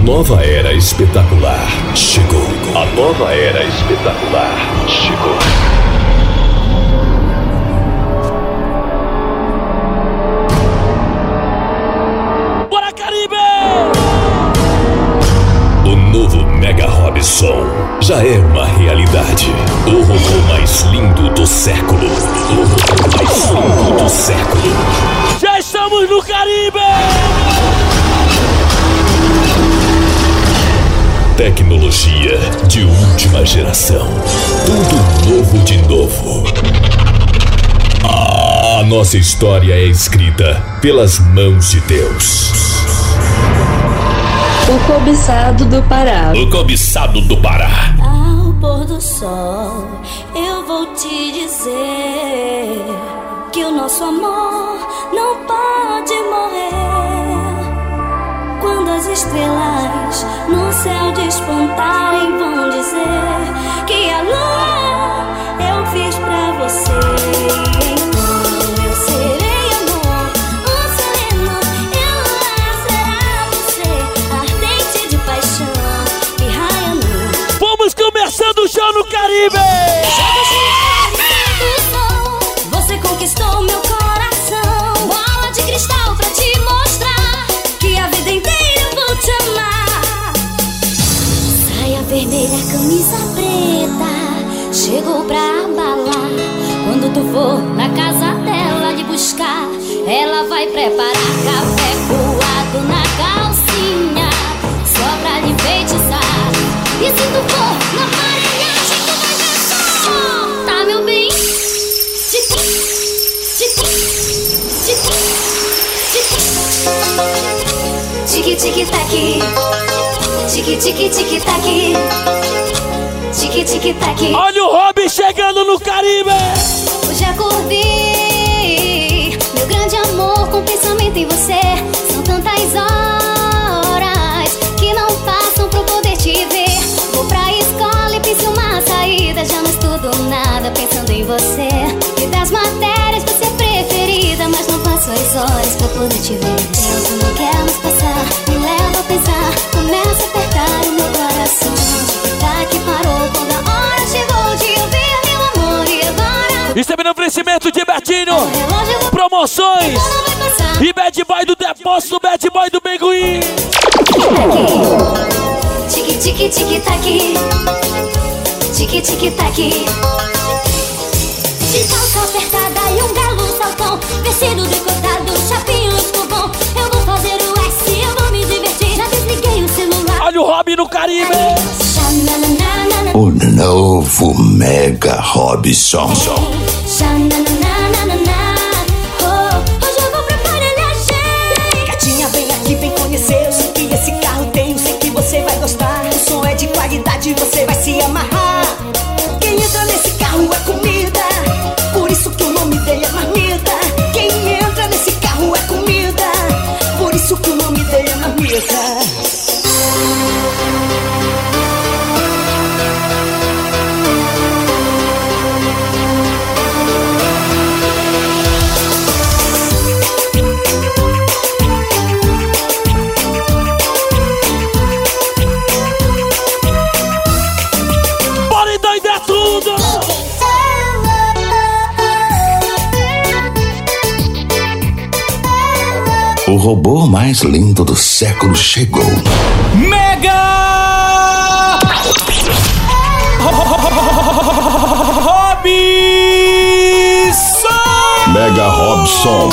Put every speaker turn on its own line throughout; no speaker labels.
nova era espetacular chegou. A nova era espetacular chegou.
Bora, Caribe!
O novo Mega Robson já é uma realidade. O robô mais lindo do século. O robô mais lindo do século.
Já estamos no Caribe!
Tecnologia de última geração. Tudo novo de novo. A nossa história é escrita pelas mãos de Deus.
O cobiçado do Pará.
O cobiçado do Pará.
Ao pôr do sol, eu vou te dizer que o nosso amor não pode morrer. Quando as estrelas no céu despontarem, vão dizer que a lua eu fiz pra você. Então eu serei amor, um sereno, e o luar será você, ardente de paixão que raia no...
Vamos começando o show no Caribe!
Você conquistou meu coração, bola de cristal pra te mostrar que a vida inteira eu vou te amar. Saia vermelha, camisa preta, chegou pra abalar. Quando tu for na casa dela lhe buscar, ela vai preparar café coado na calcinha, só pra lhe enfeitiçar. E se tu for na aparelhagem, tu vai ver só, tá meu bem? Tique tique tac, tique tique tique tac, tique tique tac.
Olha o Robin chegando no Caribe!
Hoje acordei, meu grande amor, com pensamento em você. São tantas horas que não passam pra eu poder te ver. Vou pra escola e penso uma saída, já não estudo nada pensando em você. E das matérias você preferida, mas não passo as horas pra poder te ver. Tempo não quer mais passar, me leva a pensar, começa a apertar o meu coração. Tá que parou quando a hora chegou de eu ver meu amor e agora.
Isso é bem no oferecimento de Betinho, promoções e Bad Boy do Depósito, Bad Boy do Benguim.
Tique tique tique tac, tique tique tac. De calça apertada e um belo saltão, vestido decotado, chapinho escovão. Eu vou fazer o S, eu vou me divertir. Já desliguei o celular.
Olha o Robin no Caribe!
O novo Mega Robson.
Hoje eu vou pra aparelhagem.
Gatinha, vem aqui, vem conhecer. Eu sei que esse carro tem, eu sei que você vai gostar. O som é de qualidade, você vai se amarrar. Quem entra nesse carro é comida, por isso que o nome dele é marmita. Quem entra nesse carro é comida, por isso que o nome dele é marmita.
Bora endoidar tudo!
O robô mais lindo do século chegou.
Mega Robson!
Mega Robson.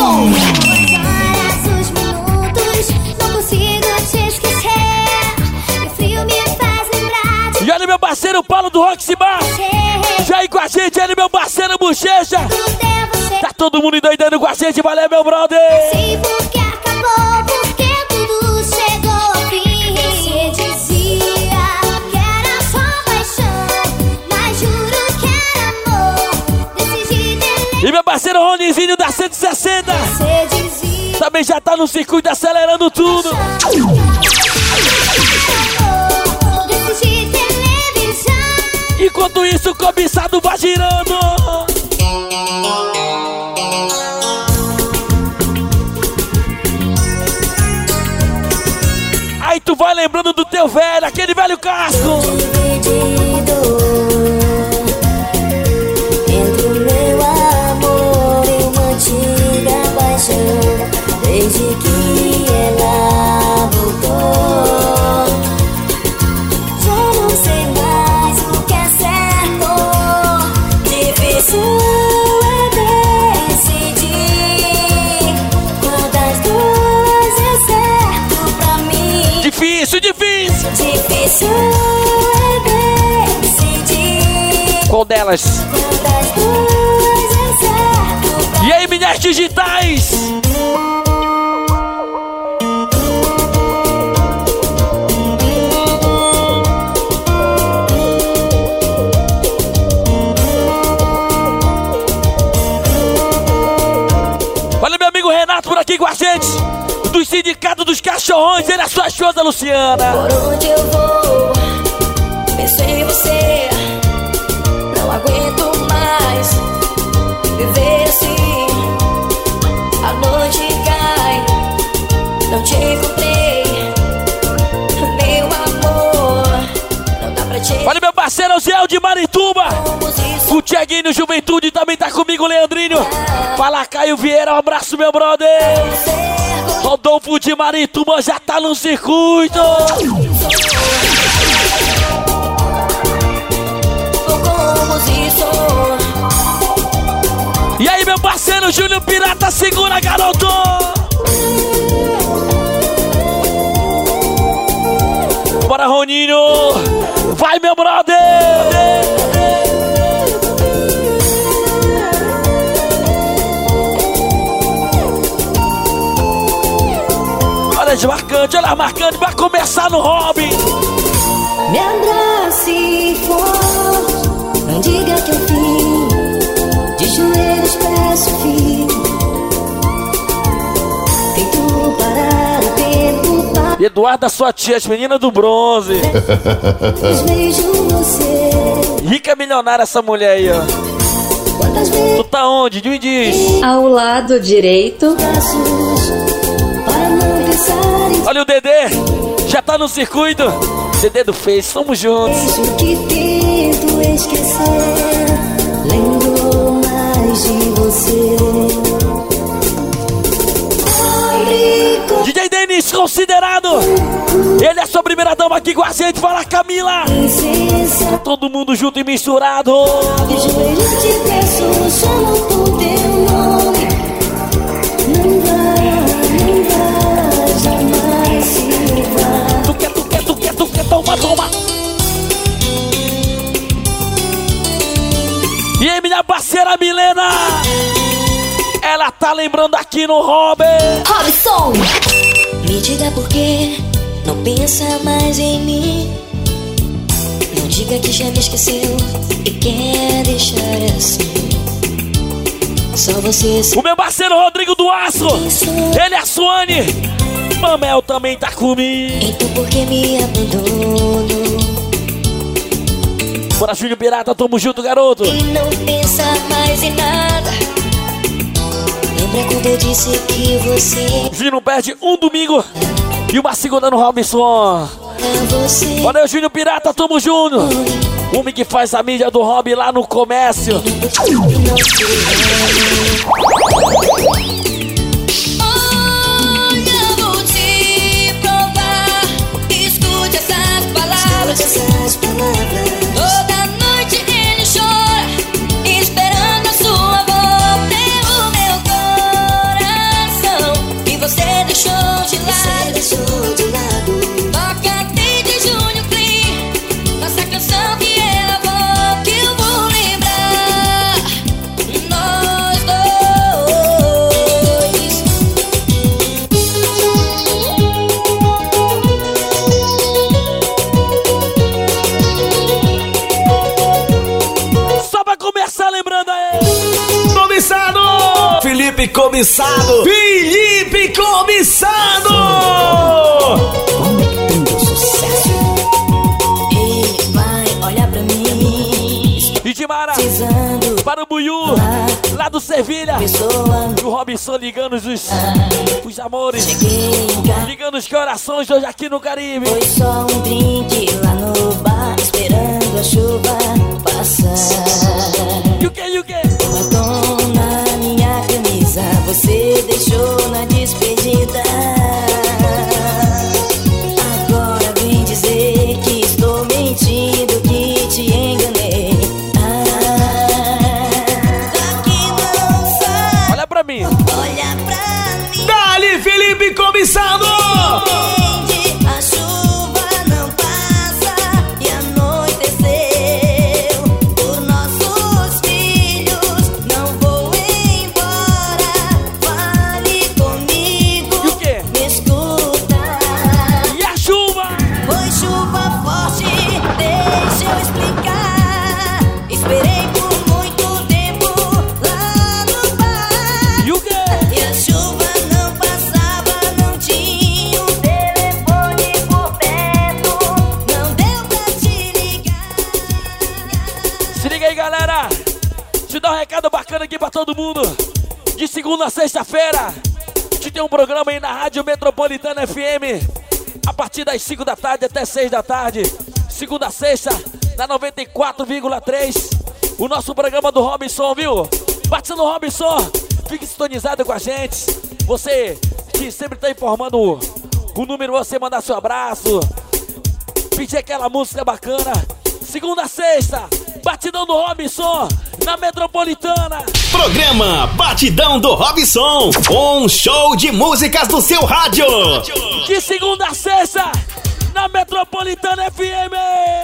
Os minutos, não consigo te esquecer. O frio me faz lembrar de
E olha meu parceiro Paulo do Roxy Bar,
você.
já aí com a gente, olha meu parceiro Bochecha.
Tudo é você.
Tá todo mundo endoidando com a gente, valeu meu brother!
Sei porque acabou, porque tudo chegou ao fim. Você dizia que era só paixão, mas juro que era amor. Decidi dele.
E meu parceiro Ronizinho da 160
Você dizia
também já tá no circuito acelerando tudo.
Decidi televisão.
Enquanto isso o cobiçado vai girando. Aí tu vai lembrando do teu velho, aquele velho casco.
Dividido entre o meu amor e uma antiga paixão. Desde que ela voltou, já não sei mais o que é certo. Difícil é decidir qual das duas é certo pra mim.
Difícil.
Difícil é decidir
Qual delas?
qual das duas é certo pra
E aí, minhas digitais? Olha meu amigo Renato por aqui com a gente, do Sindicato dos Cachorrões. Ele é a sua esposa, Luciana.
Por onde eu vou, penso em você. Não aguento mais viver assim. A noite cai, não te encontrei. Meu amor, não dá pra te
Olha meu parceiro Zé de Marituba.
isso.
O Tiaguinho Juventude também tá comigo, Leandrinho. Fala Caio Vieira, um abraço meu brother. Rodolfo de Marituba já tá no circuito.
Como isso.
E aí meu parceiro Júnior Pirata, segura garoto. Bora Roninho, vai meu brother. Olha as marcantes, olha as marcantes, vai começar no Robin.
Me abrace forte, não diga que eu fim. De joelhos peço filho. Tento parar o tempo para
Eduarda, sua tia, as meninas do bronze.
vejo você.
Rica milionária essa mulher aí, ó.
Quantas vezes
Tu tá onde? Me diz.
Ao lado direito,
braços para não pensar em
Olha o Dedê, já tá no circuito. Dedê do Face, tamo juntos.
beijo que tento esquecer. Lembro mais de você.
DJ Denis, considerado. Ele é sua primeira dama aqui com a gente. Fala, Camila.
Licença,
Todo mundo junto e misturado.
de joelhos te peço, chamo por teu nome. Não vai jamais se levar.
Tu quer, toma. E aí, minha parceira Milena. Ela tá lembrando aqui no Robin.
Robson! Me diga por que não pensa mais em mim. Não diga que já me esqueceu e quer deixar assim. Só você
O meu parceiro Rodrigo do Aço. Ele é a Suane. Mamel também tá comigo.
então por que me abandonou?
Bora, Júnior Pirata, tamo junto, garoto.
E não pensa mais em nada. Lembra quando eu disse que você
Júnior não perde um domingo e uma segunda no Robinson.
era você.
Valeu, Júnior Pirata, tamo junto. O homem que faz a mídia do Robin lá no comércio.
Olha, vou te provar. Escute essas palavras. Toda noite ele chora, esperando a sua volta. O meu coração que você deixou de lado. Toca desde Júnior Clean, nossa canção que ela volta, que eu vou lembrar. Nós
Só pra começar lembrando aí.
Felipe Comissado! Felipe Comissado!
Ele vai olhar pra mim,
E de Mara,
precisando
para o Buiú, lá do Sevilha.
pessoa.
O Robson ligando os amores.
Cheguei em casa,
Ligando os corações hoje aqui no Caribe.
foi só um drink lá no bar, esperando a chuva passar.
E o que, e o que?
Batom na minha camisa, você deixou na despedida. Agora vem dizer que estou mentindo, que te enganei. Daqui não sai,
Olha pra mim.
olha pra mim.
Dali, Felipe Comissado!
Entende? A chuva não passa e anoiteceu. Por nossos filhos não vou embora. Fale comigo,
E o quê?
me escuta.
E a chuva?
Foi chuva forte, deixa eu explicar. Esperei por muito tempo lá no bar.
E o quê?
E a chuva não passava, não tinha um telefone por perto. Não deu pra te ligar.
Se liga aí, galera. Te dar um recado bacana aqui pra todo mundo. De segunda a sexta-feira, te tem um programa aí na Rádio Metropolitana FM. A partir das 5 da tarde até 6 da tarde. Segunda a sexta, na 94,3. O nosso programa do Robson, viu? Batendo o Robson, fique sintonizado com a gente. Você que sempre tá informando o número, você mandar seu abraço. Pedir aquela música bacana. Segunda a sexta, Batidão do Robson, na Metropolitana.
Programa Batidão do Robson, um show de músicas do seu rádio.
De segunda a sexta, na Metropolitana FM.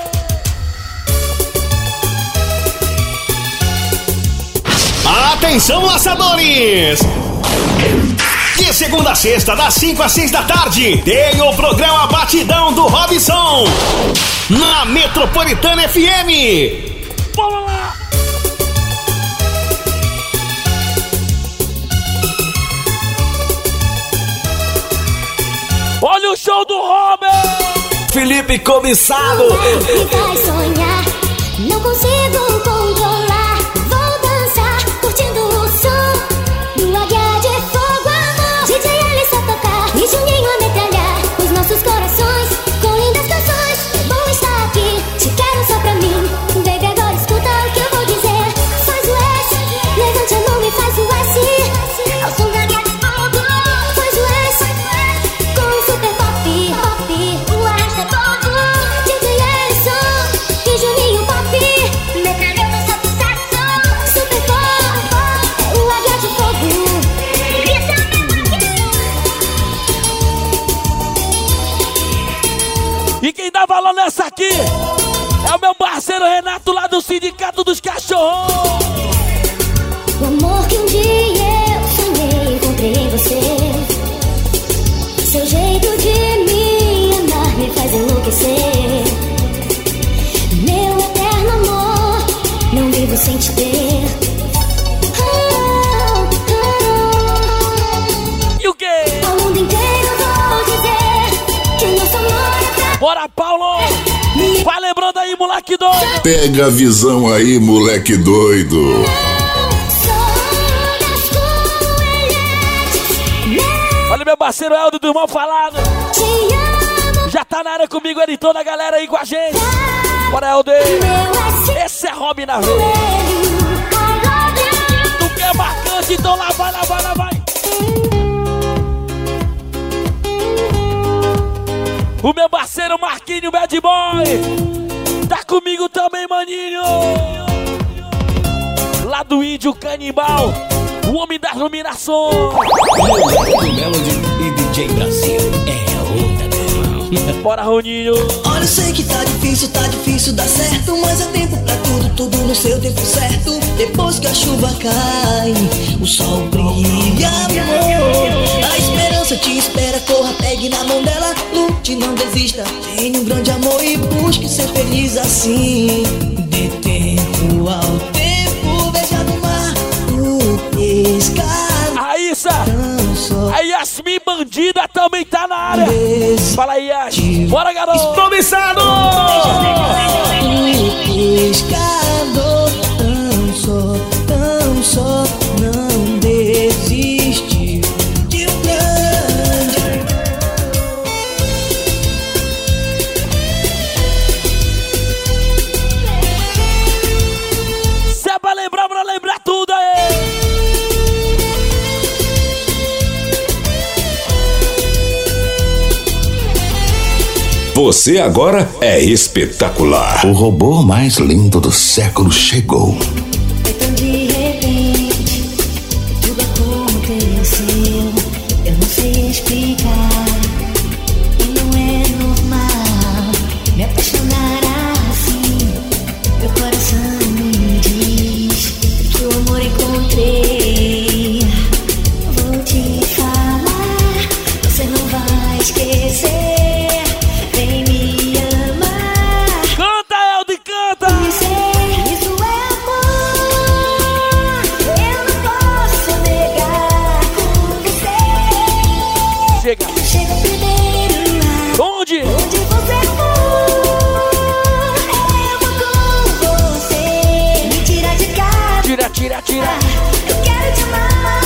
Atenção, laçadores! De segunda a sexta, das 5 às 6 da tarde, tem o programa Batidão do Robson, na Metropolitana FM.
Vamos lá! Olha o show do Robert!
Felipe Comissado!
Me faz sonhar, não consigo controlar. Vou dançar, curtindo o som do Águia de Fogo, amor. DJ Alisson tocar e Juninho a metralhar os nossos corações com lindas canções. É bom estar aqui, te quero só pra mim. Baby, agora escuta o que eu vou dizer. Faz o S, levante a mão e faz o S. Ao som da Águia de Fogo. Faz o S, com o super pop, pop, o arrasta todo. DJ Alisson e Juninho Pop, metralhando seu sucesso. Super pop, é o Águia de Fogo.
E quem dá valor nessa aqui é o meu parceiro Renato lá do Sindicato dos Cachorros.
O amor que um dia eu sonhei, encontrei em você. Seu jeito de me amar me faz enlouquecer. Meu eterno amor, não vivo sem te ter.
E o quê?
Ao mundo inteiro vou dizer que nosso amor é pra
Bora, Paulo! Vai lembrando aí, moleque doido!
Pega a visão aí, moleque doido.
Olha meu parceiro Helder do Irmão Falado.
te amo,
Já tá na área comigo, ele toda a galera aí com a gente. Bora, Helder!
meu
Esse é Robin na rua.
assinho.
Tu quer marcante, então lá vai, lá vai, lá vai. O meu parceiro Marquinho Bad Boy tá comigo também, maninho. Lá do Índio Canibal, o homem das iluminações.
Melody e DJ Brasil é onda,
Bora, Roninho.
Olha, eu sei que tá difícil dar certo, mas é tempo pra tudo, tudo no seu tempo certo. Depois que a chuva cai, o sol brilha, amor. A esperança te espera, corra, pegue na mão dela, lute, não desista. Tenha um grande amor e busque ser feliz assim. Dê tempo ao tempo, veja no mar o pescado.
Raíssa, a Yasmin Bandida também tá na área. Fala aí, Yas. Bora, garoto.
Comissado!
O pescador tão só
Você agora é espetacular.
O robô mais lindo do século chegou.
Então de repente tudo aconteceu. Eu não sei explicar. E não é normal me apaixonar assim. Meu coração me diz que o amor encontrei. Vou te falar, você não vai esquecer. Vem me amar.
Canta, Eldi, canta!
Isso é amor. Eu não posso negar com você.
Chega.
Chega primeiro lá.
Onde?
Onde você for, eu vou com você. Me tira de casa.
Tira, tira, tira.
Eu quero te amar.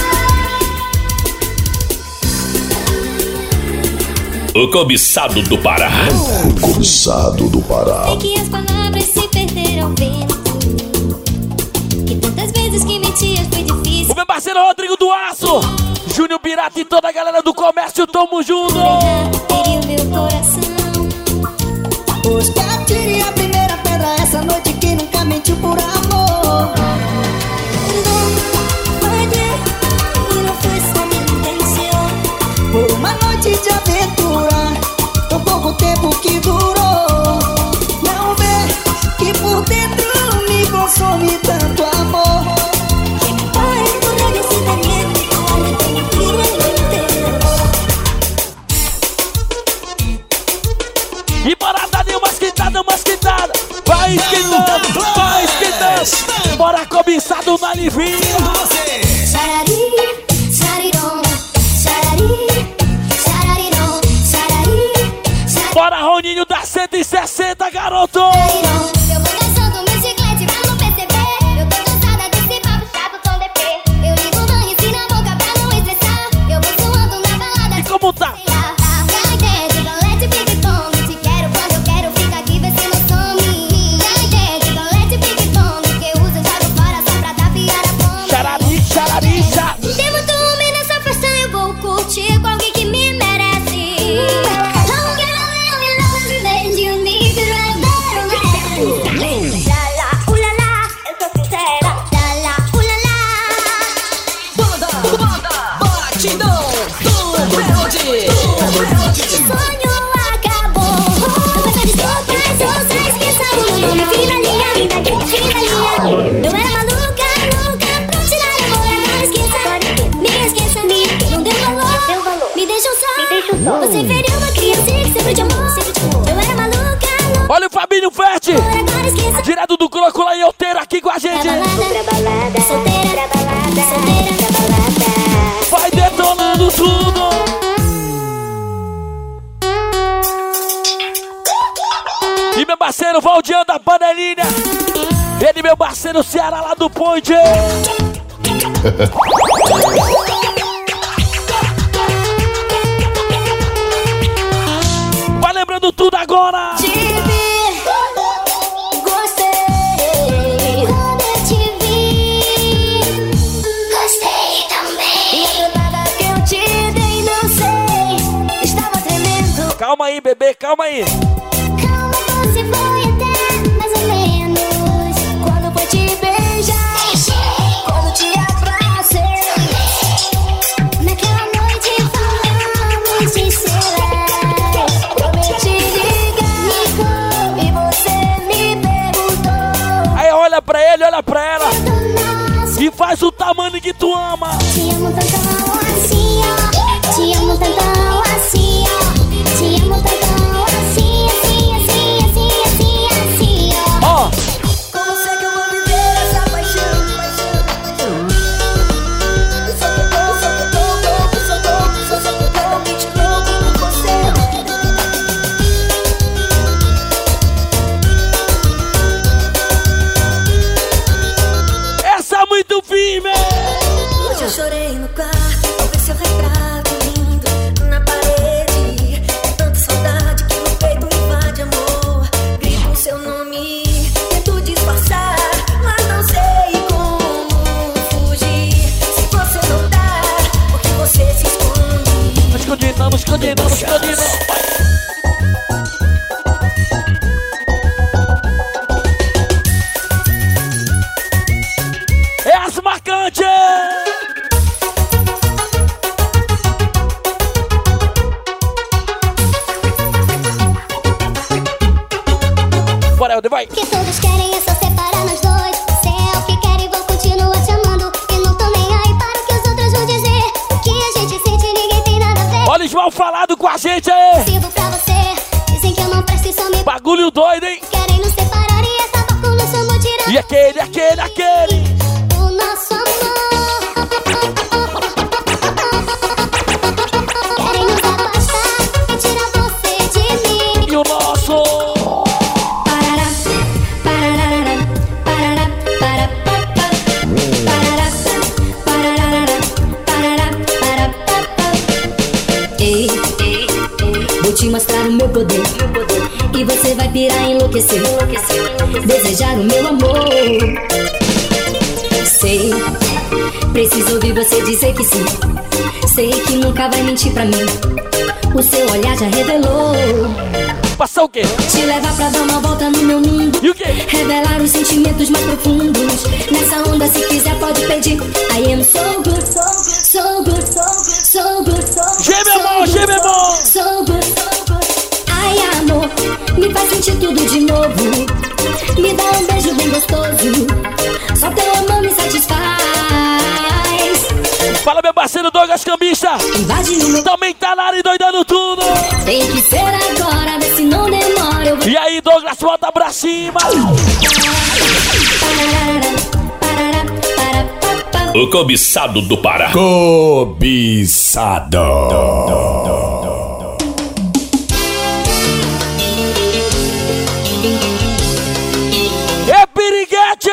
O cobiçado do Pará.
O cobiçado do Pará.
Sei que as palavras se perderam ao vento. Que tantas vezes que mentias foi difícil.
O meu parceiro Rodrigo do Aço, Júnior Pirata e toda a galera do comércio, tamo junto.
Teria o meu coração.
Pois que atire a primeira pedra essa noite que nunca mentiu por amor.
Não pode, e não foi essa minha intenção.
Por uma noite de aventura, tão pouco tempo que durou. Não vê que por dentro me consome tanto amor.
Que me faz correr esse veneno. Olha, tenho que entender.
E bora dar umas quitadas. Vai esquentando, vai esquentando. Bora cobiçado na livinha.
Sarari, sarirom, sarari, sararirom, sarari,
Bora Roninho da 160, garoto.
sarirom. Eu vou dançando meu chiclete pra não perceber. Eu tô cansada desse papo chato com DP. Eu ligo o banho e na boca pra não estressar. Eu vou suando na balada.
E como tá?
Já entende, galete, ping-pong. Te quero quando eu quero, fica aqui, vê se não some. Já entende, galete, ping-pong. Que usa e joga fora só pra dar piada a fome.
Charari, chararicha.
Tem muito homem nessa festa, eu vou curtir com alguém que me merece. Oh, girl, me love, baby, you need to run down. La la, ulala, eu tô sincera. La la, ulala.
Batidão do Rebelde.
O sonho acabou. Não gosta de soprar, só esqueça o meu nome. Fina linha, linda, fina linha. Eu era maluca, louca, pra tirar amor. Não esqueça, me esqueça, não deu valor. Me deixa só. Você feriu uma criança que sempre te amou. Eu era maluca, louca.
Olha o Fabinho Fete,
Agora esqueça.
direto do Croco lá em Outeiro aqui com a gente.
Balada, solteira, solteira, balada.
Vai detonando tudo. E meu parceiro Valdiano da panelinha. Ele, meu parceiro Ceará lá do Ponte. Vai lembrando tudo agora.
Te vi, gostei. Quando eu te vi, gostei também. E a cantada que eu te dei, não sei, estava tremendo.
Calma aí, bebê, calma aí.
Calma, você foi até mais ou menos. Quando foi te beijar, quando te abracei. Naquela noite falamos de celular. Prometi ligar e você me perguntou.
Aí olha pra ele, olha pra ela.
Nossa,
E faz o tamanho que tu ama.
te amo tanto assim, ó. Te amo tanto assim, ó. Te amo tanto assim, assim, assim, assim, assim, assim, ó.
Ó,
Como sei que eu vou viver essa paixão? Só que eu tô louco por você.
essa é muito firme.
Hoje eu chorei no quarto, ao ver seu retrato lindo na parede. É tanta saudade que no peito invade amor. Grito o seu nome, tento disfarçar, mas não sei como fugir. Se você não dá, porque você se esconde.
Esconde não, esconde não, esconde não. João Falado com a gente aí.
Sirvo pra você, dizem que eu não presto e só me
Bagulho doido, hein?
querem nos separar e acabar com o nosso amor tirar
E aquele.
o nosso amor. Querem nos afastar e tirar você de mim.
E o nosso...
Parará, parará, parará, parará, parará, parará, parará. Ei, vou te mostrar o meu poder. E você vai pirar e enlouquecer. Desejar o meu amor. Sei, preciso ouvir você dizer que sim. Sei que nunca vai mentir pra mim. O seu olhar já revelou.
Passar o quê?
Te levar pra dar uma volta no meu mundo.
E o quê?
Revelar os sentimentos mais profundos. Nessa onda, se quiser, pode pedir. I am so good, so good, so good, so good, so good.
Gê-bemol!
So good, so good. Ai, amor, me faz sentir tudo de novo. Me dá um beijo bem gostoso. Só teu amor me satisfaz.
Fala, meu parceiro Douglas Cambista.
Invade no meu...
Também tá na área e doidando tudo.
Tem que ser agora, vê se não demora. Eu vou...
E aí, Douglas, volta pra cima.
O cobiçado do Pará.
Cobiçado.
É piriguete!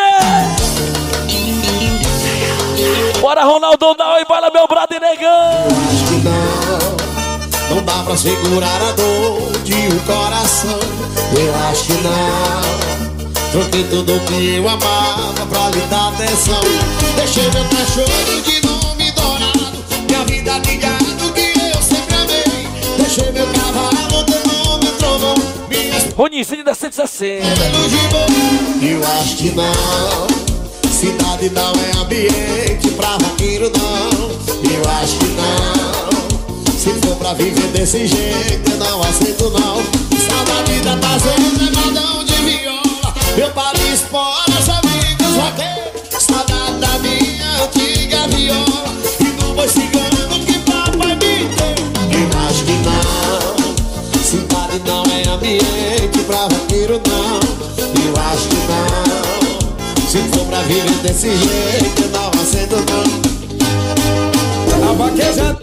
Bora, Ronaldo, não, e bora, meu brother negão!
Acho que não dá pra segurar a dor de um coração. Eu acho que não. Troquei tudo que eu amava pra lhe dar atenção. Deixei meu cachorro de nome dourado, minha vida de gado que eu sempre amei. Deixei meu cavalo de nome trovão, minhas
Ronicinho da 160.
pelos de bom. Eu acho que não. Cidade não é ambiente pra vaqueiro não. Eu acho que não. Se for pra viver desse jeito eu não aceito não. Saudade da fazenda, madão de viola, meu palho espora, os amigos vaqueiros. Saudade da minha antiga viola e do boi cigano que papai me deu. Eu acho que não. Cidade não é ambiente pra vaqueiro não. Eu acho que não. Se for pra viver desse jeito, eu não aceito não. A vaquejada.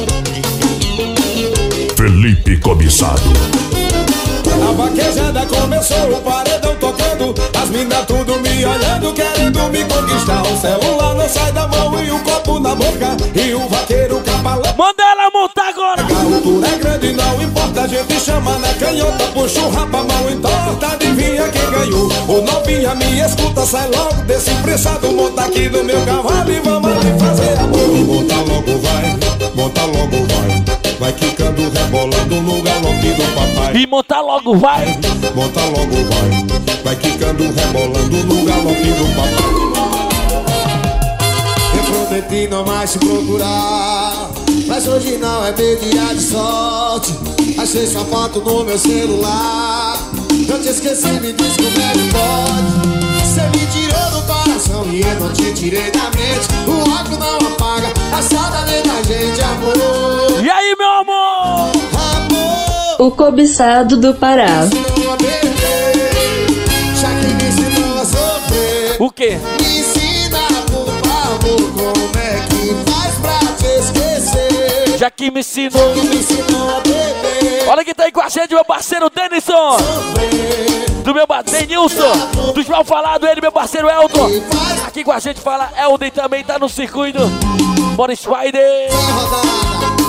Felipe Cobiçado.
A vaquejada começou, o paredão tocando. As minas tudo me olhando, querendo me conquistar. O celular não sai da mão e o copo na boca. E o vaqueiro cabalão.
Manda ela montar agora!
A altura é grande, não importa, a gente chama na canhota. Puxa o rapa, mão entorta, adivinha quem ganhou. O novinha me escuta, sai logo desse pressado. Monta aqui no meu cavalo e vamos ali fazer amor. Monta logo vai, monta logo vai. Vai quicando, rebolando no galope do papai.
E montar logo, vai!
Monta logo vai. Vai quicando, rebolando no galope do papai. Eu prometi não mais te procurar, mas hoje não é meu dia de sorte. Achei sua foto no meu celular. Eu te esqueci, me diz como é que pode. Você me tirou do coração e eu não te tirei da mente. O óculos não apaga a saudade da gente, amor.
E aí, meu amor?
Amor,
O cobiçado do Pará.
me ensinou a beber, já que me ensinou a sofrer.
O quê?
Me ensina, por favor, como é que faz pra te esquecer.
Já que me ensinou.
Que me ensinou a beber,
Olha quem tá aí com a gente, meu parceiro Denison.
sofrer.
Do meu Denilson. Do João Falado, ele, meu parceiro Elton. Aqui com a gente fala Elden também, tá no circuito. Bora, Spider.
Sai rodada.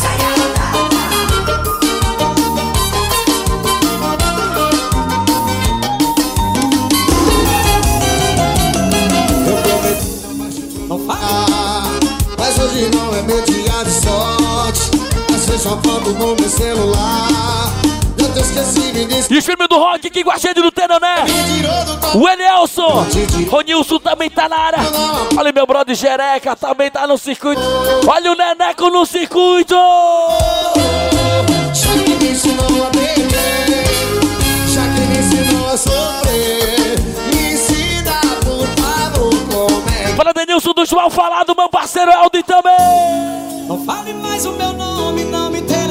Eu prometi não falar, mas hoje não é meu dia de sorte. Achei sua foto no meu celular. Eu te esqueci, me disse.
E os filmes do rock aqui com a gente do Tenoné.
Me tirou do coração.
O Elielson. Ronilson também tá na área. Olha o meu brother Jereca, também tá no circuito. Olha o Neneco no circuito.
Já que me ensinou a beber, já que me ensinou a sofrer, me ensina, por favor, como é.
Fala, Denilson do João Falado, meu parceiro Elden também.
Não fale mais o meu nome, não me interessa.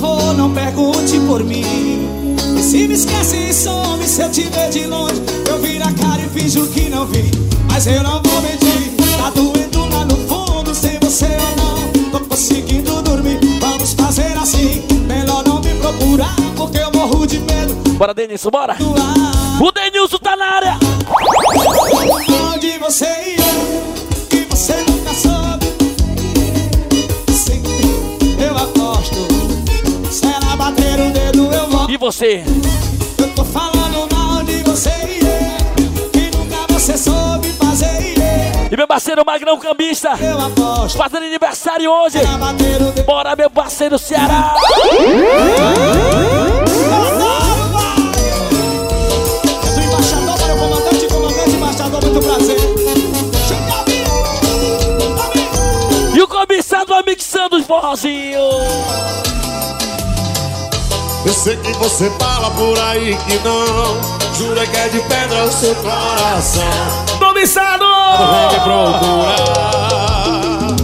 favor, não pergunte por mim. E se me esquece e some, se eu te ver de longe, eu viro a cara e finjo que não vi. Mas eu não vou mentir, tá doendo lá no fundo, sem você ou não, tô conseguindo dormir. Vamos fazer assim, melhor não me procurar, porque eu morro de medo.
Bora, Denilson, bora! O Denilson tá na área!
Onde você ia, e você nunca soube. Sim, eu aposto, se ela bater o dedo eu volto.
E você?
Eu tô falando mal de você, que nunca você soube fazer.
E meu parceiro Magrão Cambista,
Eu aposto,
fazendo aniversário hoje.
se ela bater o dedo.
Bora, meu parceiro Ceará!
Do embaixador para o comandante, comandante, embaixador, muito prazer.
E o cobiçado vai mixando os forrozinhos.
Eu sei que você fala por aí que não. Jura que é de pedra o seu coração.
Cobiçado!
Vem me procurar.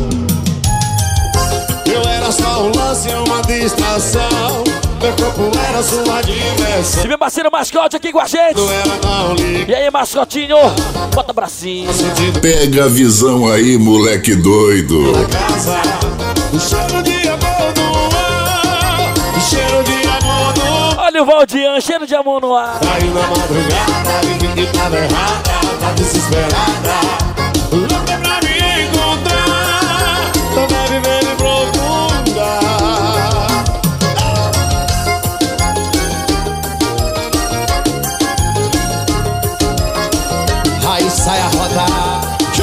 Eu era só um lance, uma distração. Meu corpo era sua diversão.
E meu parceiro Mascote aqui com a gente.
Não era não liga.
E aí, Mascotinho? Bota pra cima.
Pega a visão aí, moleque doido.
Casa, o cheiro de amor no ar. O cheiro de amor no ar.
Olha o Valdian, cheiro de amor no ar.
Saiu na madrugada, e vi que tava errada, tá desesperada. Louca pra me encontrar, tô vivendo em procura. Aí sai a rodar.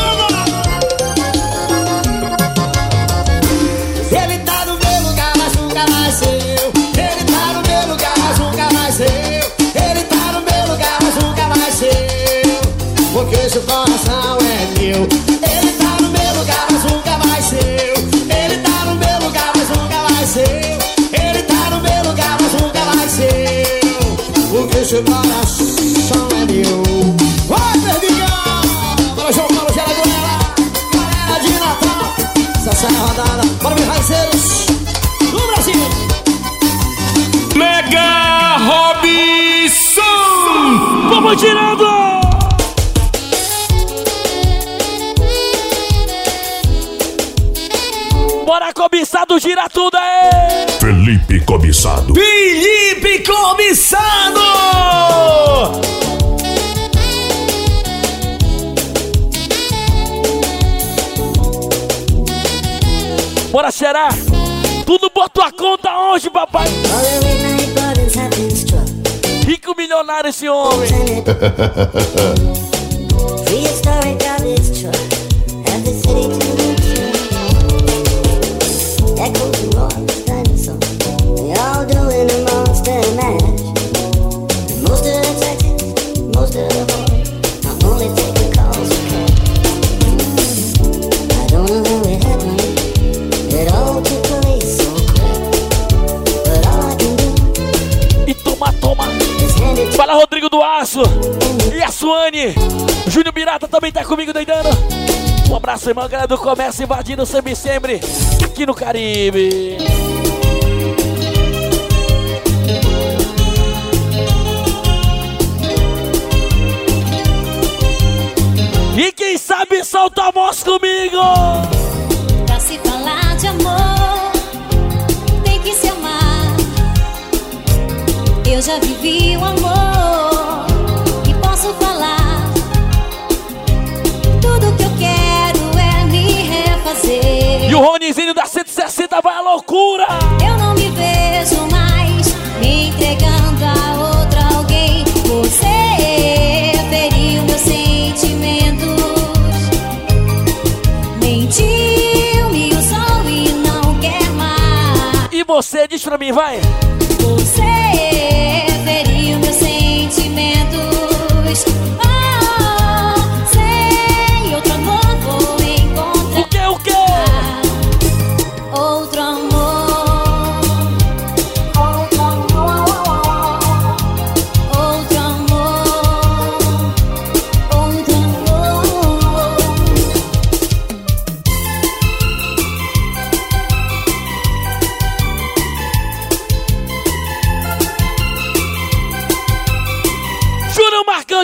Ele tá no meu lugar, mas nunca mais eu. Ele tá no meu lugar, mas nunca mais eu. Ele tá no meu lugar, mas nunca mais eu.
Porque seu coração é meu.
Ele tá no meu lugar, mas nunca mais eu. Ele tá no meu lugar, mas nunca mais eu. Ele tá no meu lugar, mas nunca mais eu.
Porque seu coração é meu.
Vai, Perdigão! Bora, João Paulo, gera goela. Galera de Natal. Essa sai a rodada. Bora, meus raizeiros do Brasil.
Mega Robson!
Vamos tirando! Bora, cobiçado, gira tudo aí!
Felipe Cobiçado.
Felipe Cobiçado! Bora, Xerá! Tudo botou a conta hoje, papai! Rico milionário esse homem! Fala, Rodrigo do Aço e a Suane. Júnior Birata também tá comigo doidando. Um abraço, irmão, galera do comércio invadindo sempre aqui no Caribe. E quem sabe solta a voz comigo.
Pra se falar de amor, tem que se amar. Eu já vivi o amor e posso falar. Tudo que eu quero é me refazer.
E o Ronizinho da 160 vai à loucura.
Eu não me vejo mais me entregando a outra alguém. Você feriu meus sentimentos, mentiu, me usou e não quer mais.
E você, diz pra mim, vai.
Você feriu meus sentimentos. Oh, sei, outro amor vou encontrar.
O quê?
Outro amor. Outro amor. Outro amor. Outro amor.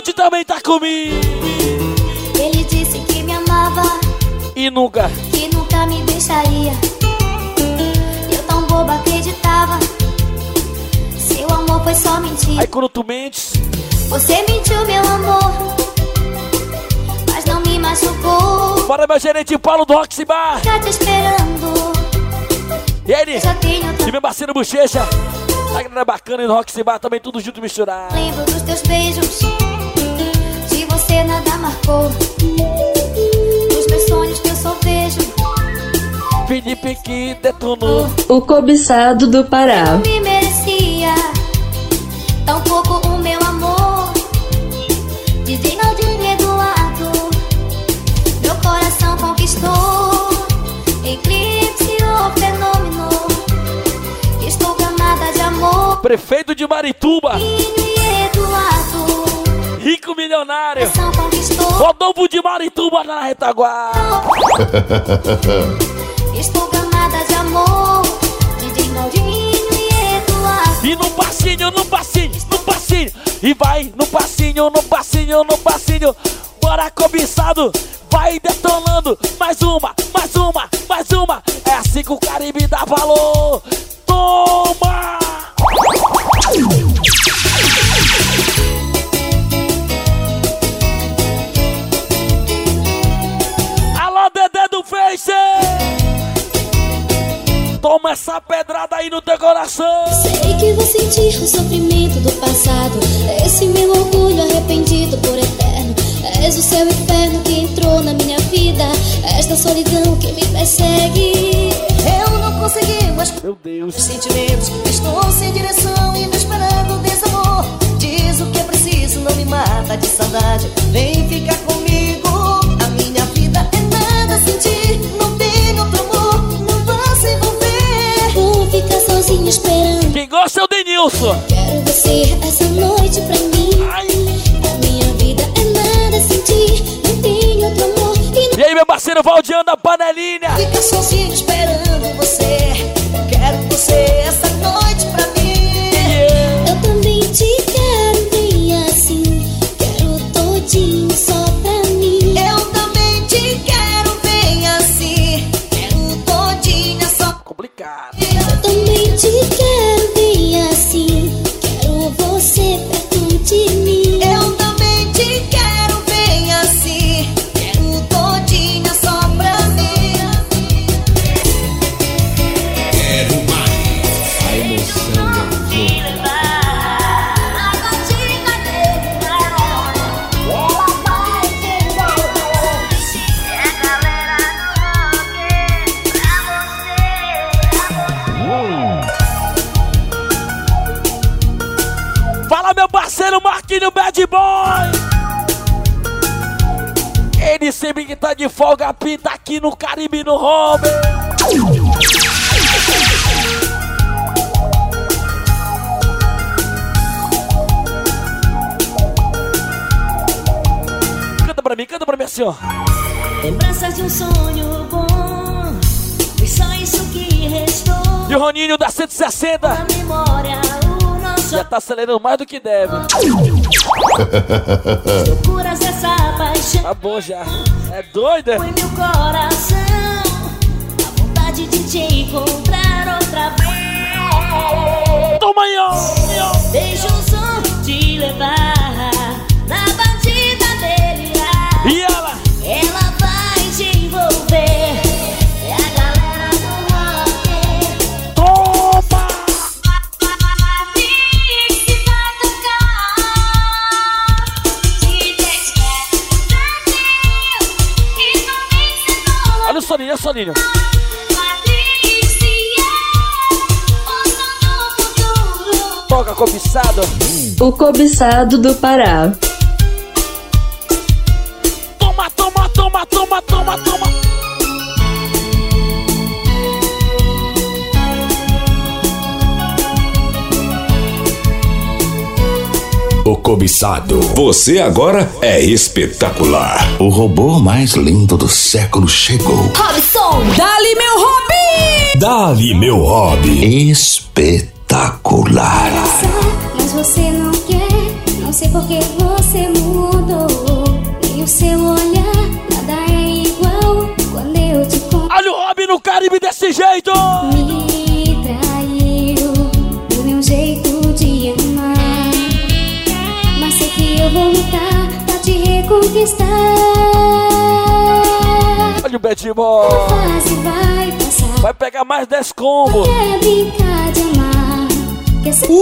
noite também tá comigo.
Ele disse que me amava
e nunca
me deixaria. Eu tão boba acreditava. Seu amor foi só mentira.
Aí quando tu mentes,
você mentiu, meu amor, mas não me machucou.
Bora, meu gerente Paulo do Roxy Bar.
Tá te esperando.
E ele, e meu parceiro Bochecha. A galera bacana do Roxy Bar também, tudo junto e misturado.
Lembro dos teus beijos, de você nada marcou. Dos meus sonhos que eu só vejo.
Felipe que detonou.
O cobiçado do Pará.
Não me merecia, tampouco o meu amor. DJ Naldinho Eduardo, meu coração conquistou. Eclipse o fenômeno, estou gamada de amor.
Prefeito de Marituba,
E Eduardo,
rico milionário,
coração conquistou.
Rodolfo de Marituba na retaguarda.
Estou gamada de amor. DJ Naldinho e Eduardo.
E no passinho, no passinho, no passinho. E vai no passinho, no passinho, no passinho. Bora cobiçado, vai detonando. Mais uma, mais uma, mais uma. É assim que o Caribe dá valor. Toma! Alô, Dedé do Face! Toma essa pedrada aí no teu coração.
Sei que vou sentir o sofrimento do passado. Esse meu orgulho arrependido por eterno. És o seu inferno que entrou na minha vida. Esta solidão que me persegue. Eu não consegui mais.
Meu Deus.
Os sentimentos, estou sem direção e me esperando desamor. Diz o que é preciso, não me mata de saudade. Vem ficar comigo. A minha vida é nada sem ti. Não tenho outro amor, não vou se envolver.
Vou ficar sozinho esperando.
Quem gosta é o Denilson.
Quero você essa noite pra mim.
Ai.
A minha vida é nada sem ti. Não tenho outro amor
E aí, meu parceiro Valdiano da Panelinha.
Fica sozinho esperando você. Quero você essa noite pra mim.
Eu também te quero bem assim. Quero todinho só pra mim.
Eu também te quero bem assim. Quero todinha só.
Complicado.
Eu também te quero bem assim. Quero você perto de mim.
Eu também te quero bem assim. Quero todinha só pra mim.
Quero mais. A emoção da
Fala, meu parceiro Marquinho Bad Boy. Ele sempre que tá de folga pinta aqui no Caribe no Hobby. Canta pra mim assim, ó.
Lembranças de um sonho bom. Foi só isso que restou.
E o Roninho da 160
Na memória, o nosso
já tá acelerando mais do que deve.
Procuras essa paixão.
Tá bom já. É doido, é?
Foi meu coração. A vontade de te encontrar outra vez.
Toma aí, ó.
Deixa o som te levar na batida dele.
E ela?
Ela vai te envolver. É a galera do rock.
Toma!
Mix vai tocar. DJ
Olha o soninho, olha o soninho. Toca, cobiçado.
O cobiçado do Pará.
Toma, toma, toma, toma, toma, toma.
O cobiçado. Você agora é espetacular.
O robô mais lindo do século chegou.
Robson,
Dali, meu hobby!
Dali, meu hobby.
Espetacular.
mas você não quer. Não sei por que você muda.
daquele jeito.
Me traiu do meu jeito de amar, mas sei que eu vou lutar pra te reconquistar.
Olha o Bad Boy.
A fase vai passar,
vai pegar mais 10 combos.
quer brincar de amar, quer ser...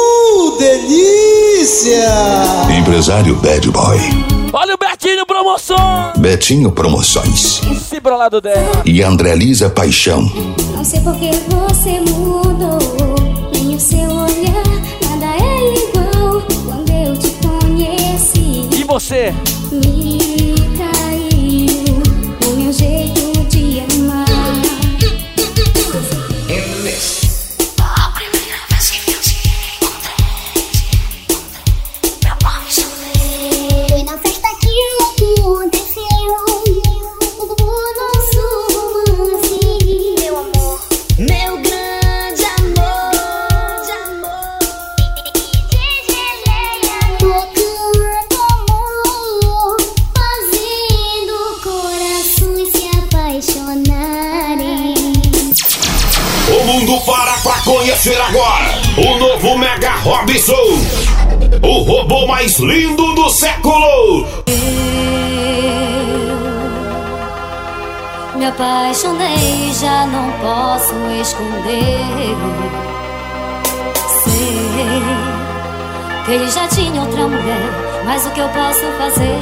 delícia!
Empresário Bad Boy.
Olha o Betinho Promoções.
Betinho Promoções.
Esse pro lado dela.
E André Lisa Paixão.
Não sei porque você mudou, nem o seu olhar, nada é igual quando eu te conheci.
E você?
Me traiu o meu jeito de amar.
A primeira vez que eu te encontrei, foi na festa que aconteceu o nosso romance. Meu amor, meu grande amor, tocando amor, fazendo corações se apaixonarem.
O mundo para pra conhecer agora o novo Mega Robson, o robô mais lindo do século.
Me apaixonei, já não posso esconder. Sei que ele já tinha outra mulher, mas o que eu posso fazer?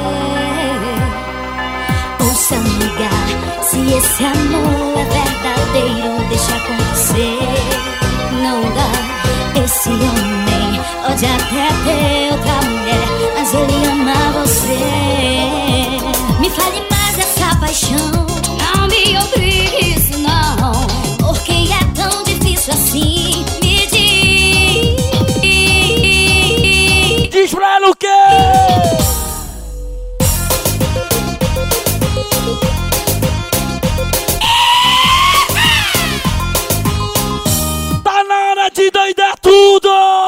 Ouça, amiga, se esse amor é verdadeiro, deixa acontecer. Não dá, esse homem pode até ter outra mulher, mas ele ama você. Me fale mais dessa paixão, não me obrigue isso não, porque é tão difícil assim. Me
diz pra ela o quê? Tá na hora de doidar tudo!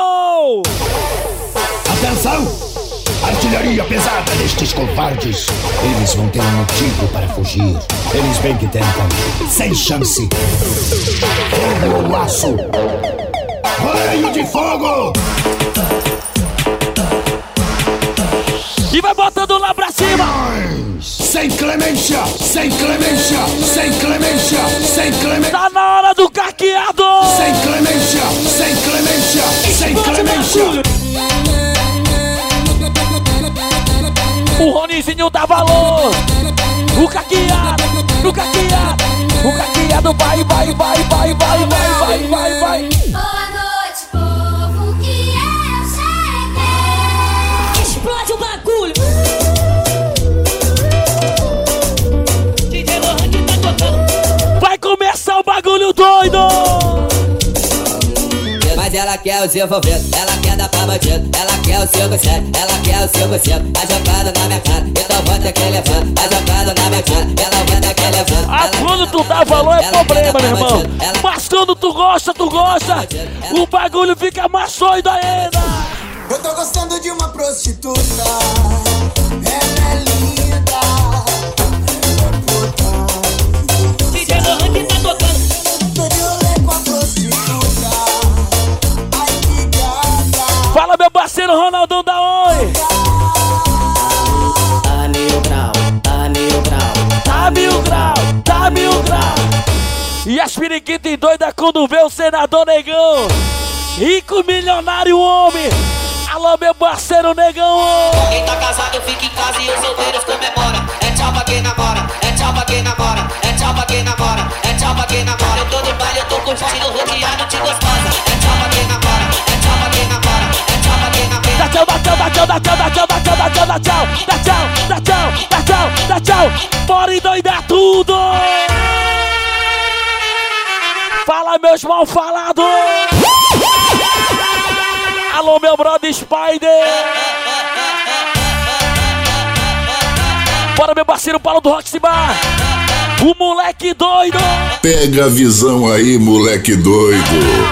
Atenção! Artilharia pesada destes covardes. Eles vão ter um motivo para fugir. Eles bem que tentam. Sem chance. Fogo no laço. Voleio de fogo!
E vai botando lá pra cima!
Sem clemência! Sem clemência! Sem clemência! Sem clemência!
Tá na hora do caqueado!
Sem clemência! Sem clemência! Sem clemência!
O Ronizinho dá valor! O caqueado! O caqueado! O caqueado vai, vai, vai, vai, vai, vai, vai, vai, vai!
Boa noite, povo, que eu cheguei. Explode o bagulho!
Vai começar o bagulho doido!
Mas ela quer o desenvolvendo, ela quer dar pra bandido, ela quer o 5-7, ela quer o 5-5, tá jogando na minha cara, então vou ter que levar, tá jogando na minha cara, ela vai ter que levar.
Ah, quando tu dá valor é problema, meu irmão. Mas quando tu gosta, o bagulho fica mais doido ainda.
Eu tô gostando de uma prostituta, ela é linda,
DJ Lohan que tá tocando.
tô de rolê com a prostituta, ai que gata.
Fala, meu parceiro Ronaldão da Oi.
Tá mil grau, tá mil grau,
tá mil grau, tá mil grau. E as periquitas doidas quando vê o senador Negão, rico, milionário, homem. Alô, meu parceiro Negão.
Quem tá casado fica em casa e os solteiros comemora. É tchau pra quem namora, é tchau pra quem namora, é tchau pra quem namora, é tchau pra quem namora. Eu tô no baile, eu tô curtindo, rodeado de gostosa. É tchau pra quem namora, é tchau pra quem namora, é tchau pra quem namora.
Dá tchau, dá tchau, dá tchau, dá tchau, dá tchau, dá tchau, dá tchau, dá tchau, dá tchau, dá tchau, dá tchau, dá tchau. Bora endoidar tudo. Fala, meus mal falados. Alô, meu brother Spider. Bora, meu parceiro Paulo do Roxy Bar. O moleque doido.
Pega a visão aí, moleque doido.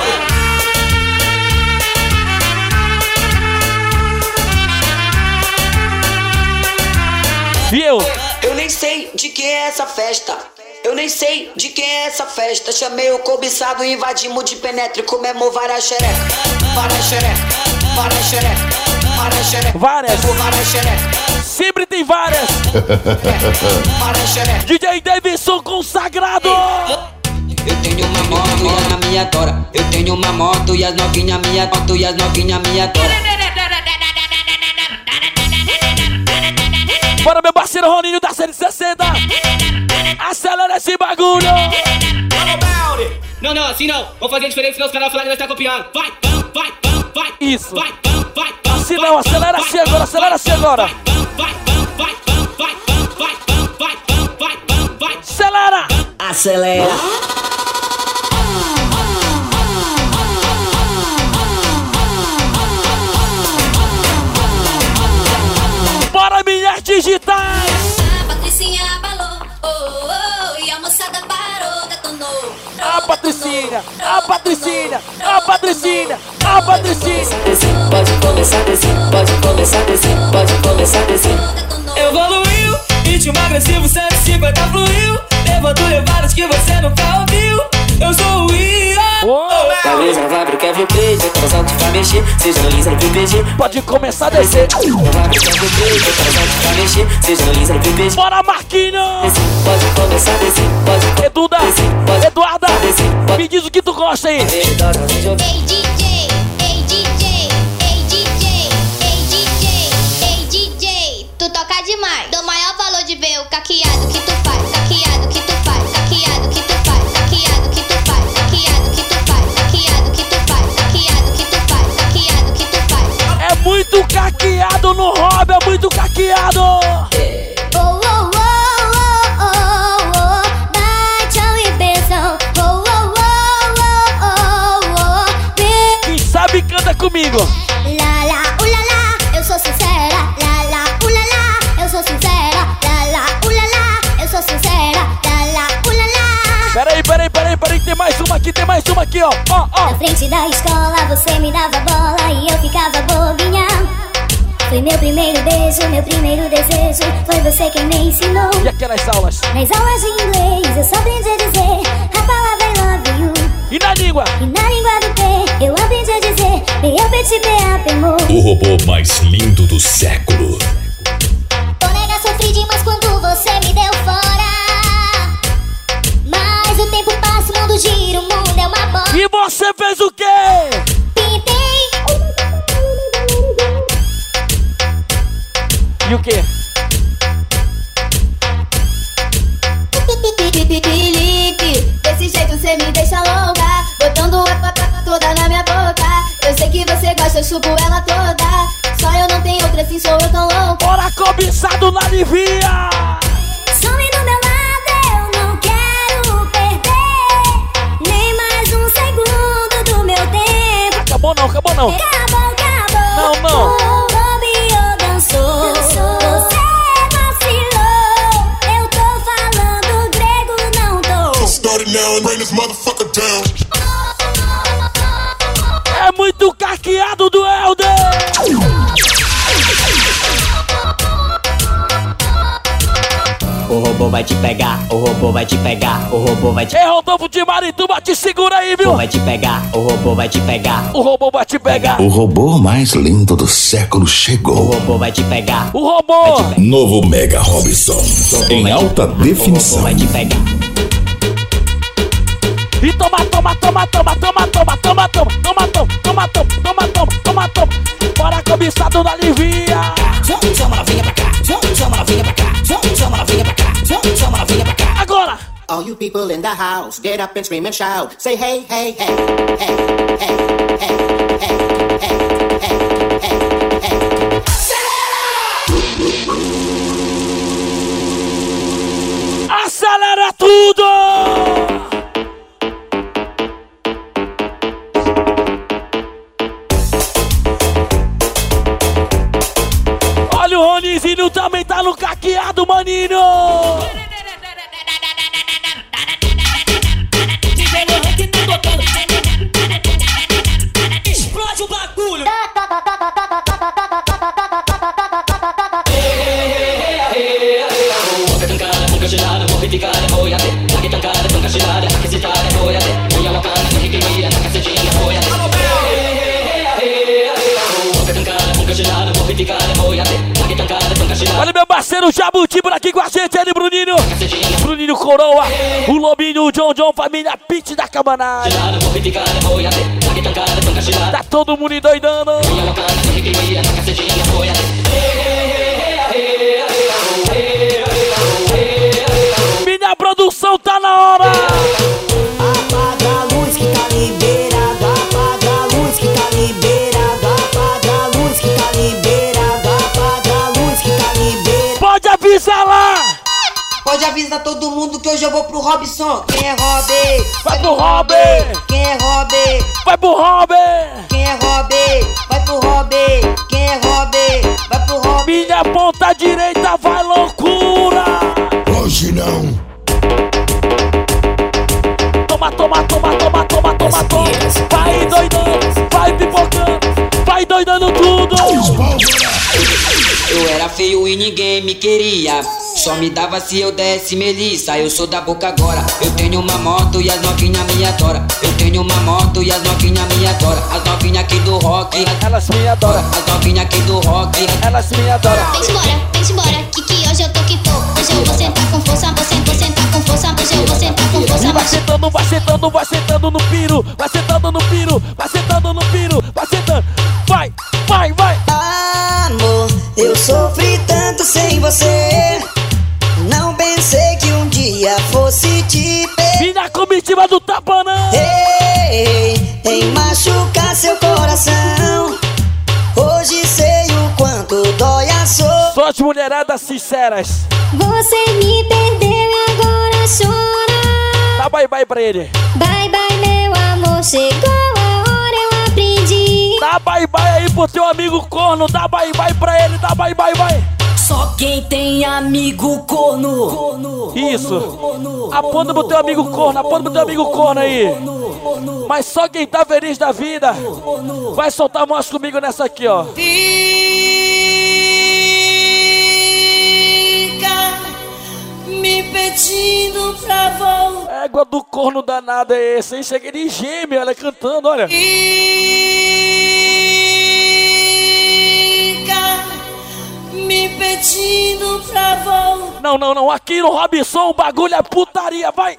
Viu?
Eu nem sei de que é essa festa.
Eu nem sei de quem é essa festa. Chamei o cobiçado, invadimos de penetra e comemos várias xereca. Várias xereca, várias xereca, várias xereca.
Várias.
Várias xereca.
Sempre tem várias.
Várias xereca.
DJ Davidson consagrado.
Eu tenho uma moto e as na minha adora. Eu tenho uma moto e as novinha minha moto e as novinha minha adora.
Bora, meu parceiro Roninho da série 60. Acelera esse bagulho.
Não, assim não. Vamos fazer diferente, senão os caras falaram que nós tá copiando. Vai, vai.
Isso. Vai. Assim não, acelera assim agora, acelera assim agora. Acelera.
Acelera.
Bora, minhas digitais.
A Patricinha abalou, e a moçada parou, detonou.
A Patricinha, a Patricinha, a Patricinha, a Patricinha.
Pode começar a descer, pode começar a descer, pode começar a descer.
Evoluiu, ritmo agressivo, 150 fluiu. Levando levadas que você nunca ouviu. Eu sou o Ia.
Talvez não vá pro Kevin Play, já tá salto pra mexer. Seja no Lisa no PPG.
Pode começar a descer.
Não vá pro Kevin Play, já tá salto pra mexer. Seja no Lisa no PPG.
Bora, Marquinhos.
Pode começar a descer, pode.
Eduda, Eduarda, me diz o que tu gosta aí.
Ei DJ, ei DJ, ei DJ, ei DJ, ei DJ, tu toca demais. Dou maior valor de ver o caqueado que tu faz, caqueado que tu faz, caqueado que tu faz, caqueado que tu faz, caqueado que tu faz, caqueado que tu faz, caqueado que tu faz, caqueado que tu faz.
É muito caqueado no hobby, é muito caqueado.
Dá tchau e beijão.
Quem sabe canta comigo.
Lá, lá, ulala, eu sou sincera. Lá, lá, ulala, eu sou sincera. Lá, lá, ulala, eu sou sincera. Lá, lá, ulala.
Peraí, tem mais uma aqui, ó.
Na frente da escola você me dava bola e eu ficava bobinha. Foi meu primeiro beijo, meu primeiro desejo. Foi você quem me ensinou.
E aquelas aulas?
Nas aulas de inglês eu só aprendi a dizer a palavra I love you.
E na língua?
E na língua do P eu aprendi a dizer B-Eu-P-T-B-A-P, amor.
O robô mais lindo do século.
Ô nega, sofri demais quando você me deu fora. Mas o tempo passa, o mundo gira, o mundo é uma bola.
E você fez o quê?
Pintei.
E o quê?
Felipe, desse jeito cê me deixa louca, botando a patrapa toda na minha boca. Eu sei que você gosta, eu chupo ela toda. Só eu não tenho outra, assim sou eu tão louca.
Bora, cobiçado na Livia.
Some do meu lado, eu não quero perder nem mais um segundo do meu tempo.
Acabou não.
Acabou.
Não.
O Romeo dançou. Você vacilou. Eu tô falando grego, não tô.
Start it now and bring this motherfucker down.
É muito caqueado do Helder.
O robô vai te pegar, o robô vai te pegar, o robô vai te...
Ei, Rodolfo de Marituba, te segura aí, viu?
O robô vai te pegar, o robô vai te pegar.
O robô vai te pegar.
O robô mais lindo do século chegou.
O robô vai te pegar.
O robô.
Novo Mega Robson. Em alta definição.
O robô vai te pegar.
E toma. Bora, cobiçado na Livia.
Chama novinha pra cá, chama novinha pra cá, chama novinha pra cá, chama novinha pra cá.
Agora.
All you people in the house, get up and scream and shout. Say hey, hey, hey, hey, hey, hey, hey, hey, hey, hey.
Acelera tudo! Olha o Ronizinho também tá no caqueado, maninho!
Explode o bagulho!
parceiro Jabuti por aqui com a gente, ele Bruninho. Bruninho Coroa, o Lobinho, o John, família Pit da Cabanagem. Tá todo mundo endoidando. Minha produção tá na hora.
Apaga a luz que tá liberado. Apaga a luz que tá liberado. Apaga a luz que tá liberado. Apaga a luz que tá liberado.
Pode avisar lá.
Pode avisar todo mundo que hoje eu vou pro Robson. Quem é Rob?
Vai pro Rob.
Quem é Rob?
Vai pro Rob.
Quem é Rob? Vai pro Rob. Quem é Rob? Vai pro Rob.
Minha ponta direita vai loucura.
Hoje não.
Toma. Vai doidando, vai pipocando, vai doidando tudo.
Eu era feio e ninguém me queria. Só me dava se eu desse melissa. Eu sou da boca agora. Eu tenho uma moto e as novinhas me adoram. Eu tenho uma moto e as novinhas me adoram. As novinhas aqui do rock,
elas me adoram.
As novinhas aqui do rock,
elas me adoram.
Vem embora, que hoje eu tô que tô. Hoje eu vou sentar com força, vou sentar com força. Hoje eu vou sentar com força.
E vai sentando no piro. Vai sentando no piro. Vai sentando. Vai.
Amor, eu sofri tanto sem você. Não pensei que um dia fosse te perder.
Vim na comitiva do Tapanã.
Em machucar seu coração. Hoje sei o quanto dói a sua.
Só as mulheradas sinceras.
Você me perdeu e agora chora.
Dá bye pra ele.
Bye, meu amor, chegou a hora, eu aprendi.
Dá bye aí pro teu amigo corno. Dá bye pra ele, dá bye.
Só quem tem amigo corno.
Isso. Aponta pro teu amigo corno aí. Mas só quem tá feliz da vida vai soltar a voz comigo nessa aqui, ó.
Fica me pedindo pra voltar.
Égua do corno danado é esse, hein? Cheguei de gêmeo, ela cantando, olha.
Me pedindo pra voltar.
Não, aqui no Robson o bagulho é putaria, vai.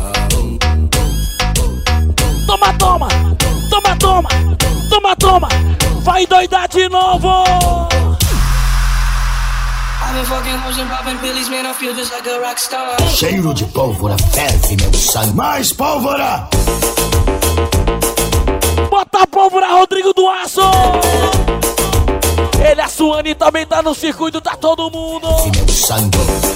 Toma. Vai doidar de novo.
Cheiro de pólvora ferve meu sangue. Mais pólvora!
Bota a pólvora, Rodrigo do Aço. Ele, a Suane também tá no circuito, tá todo mundo.
Meu sangue.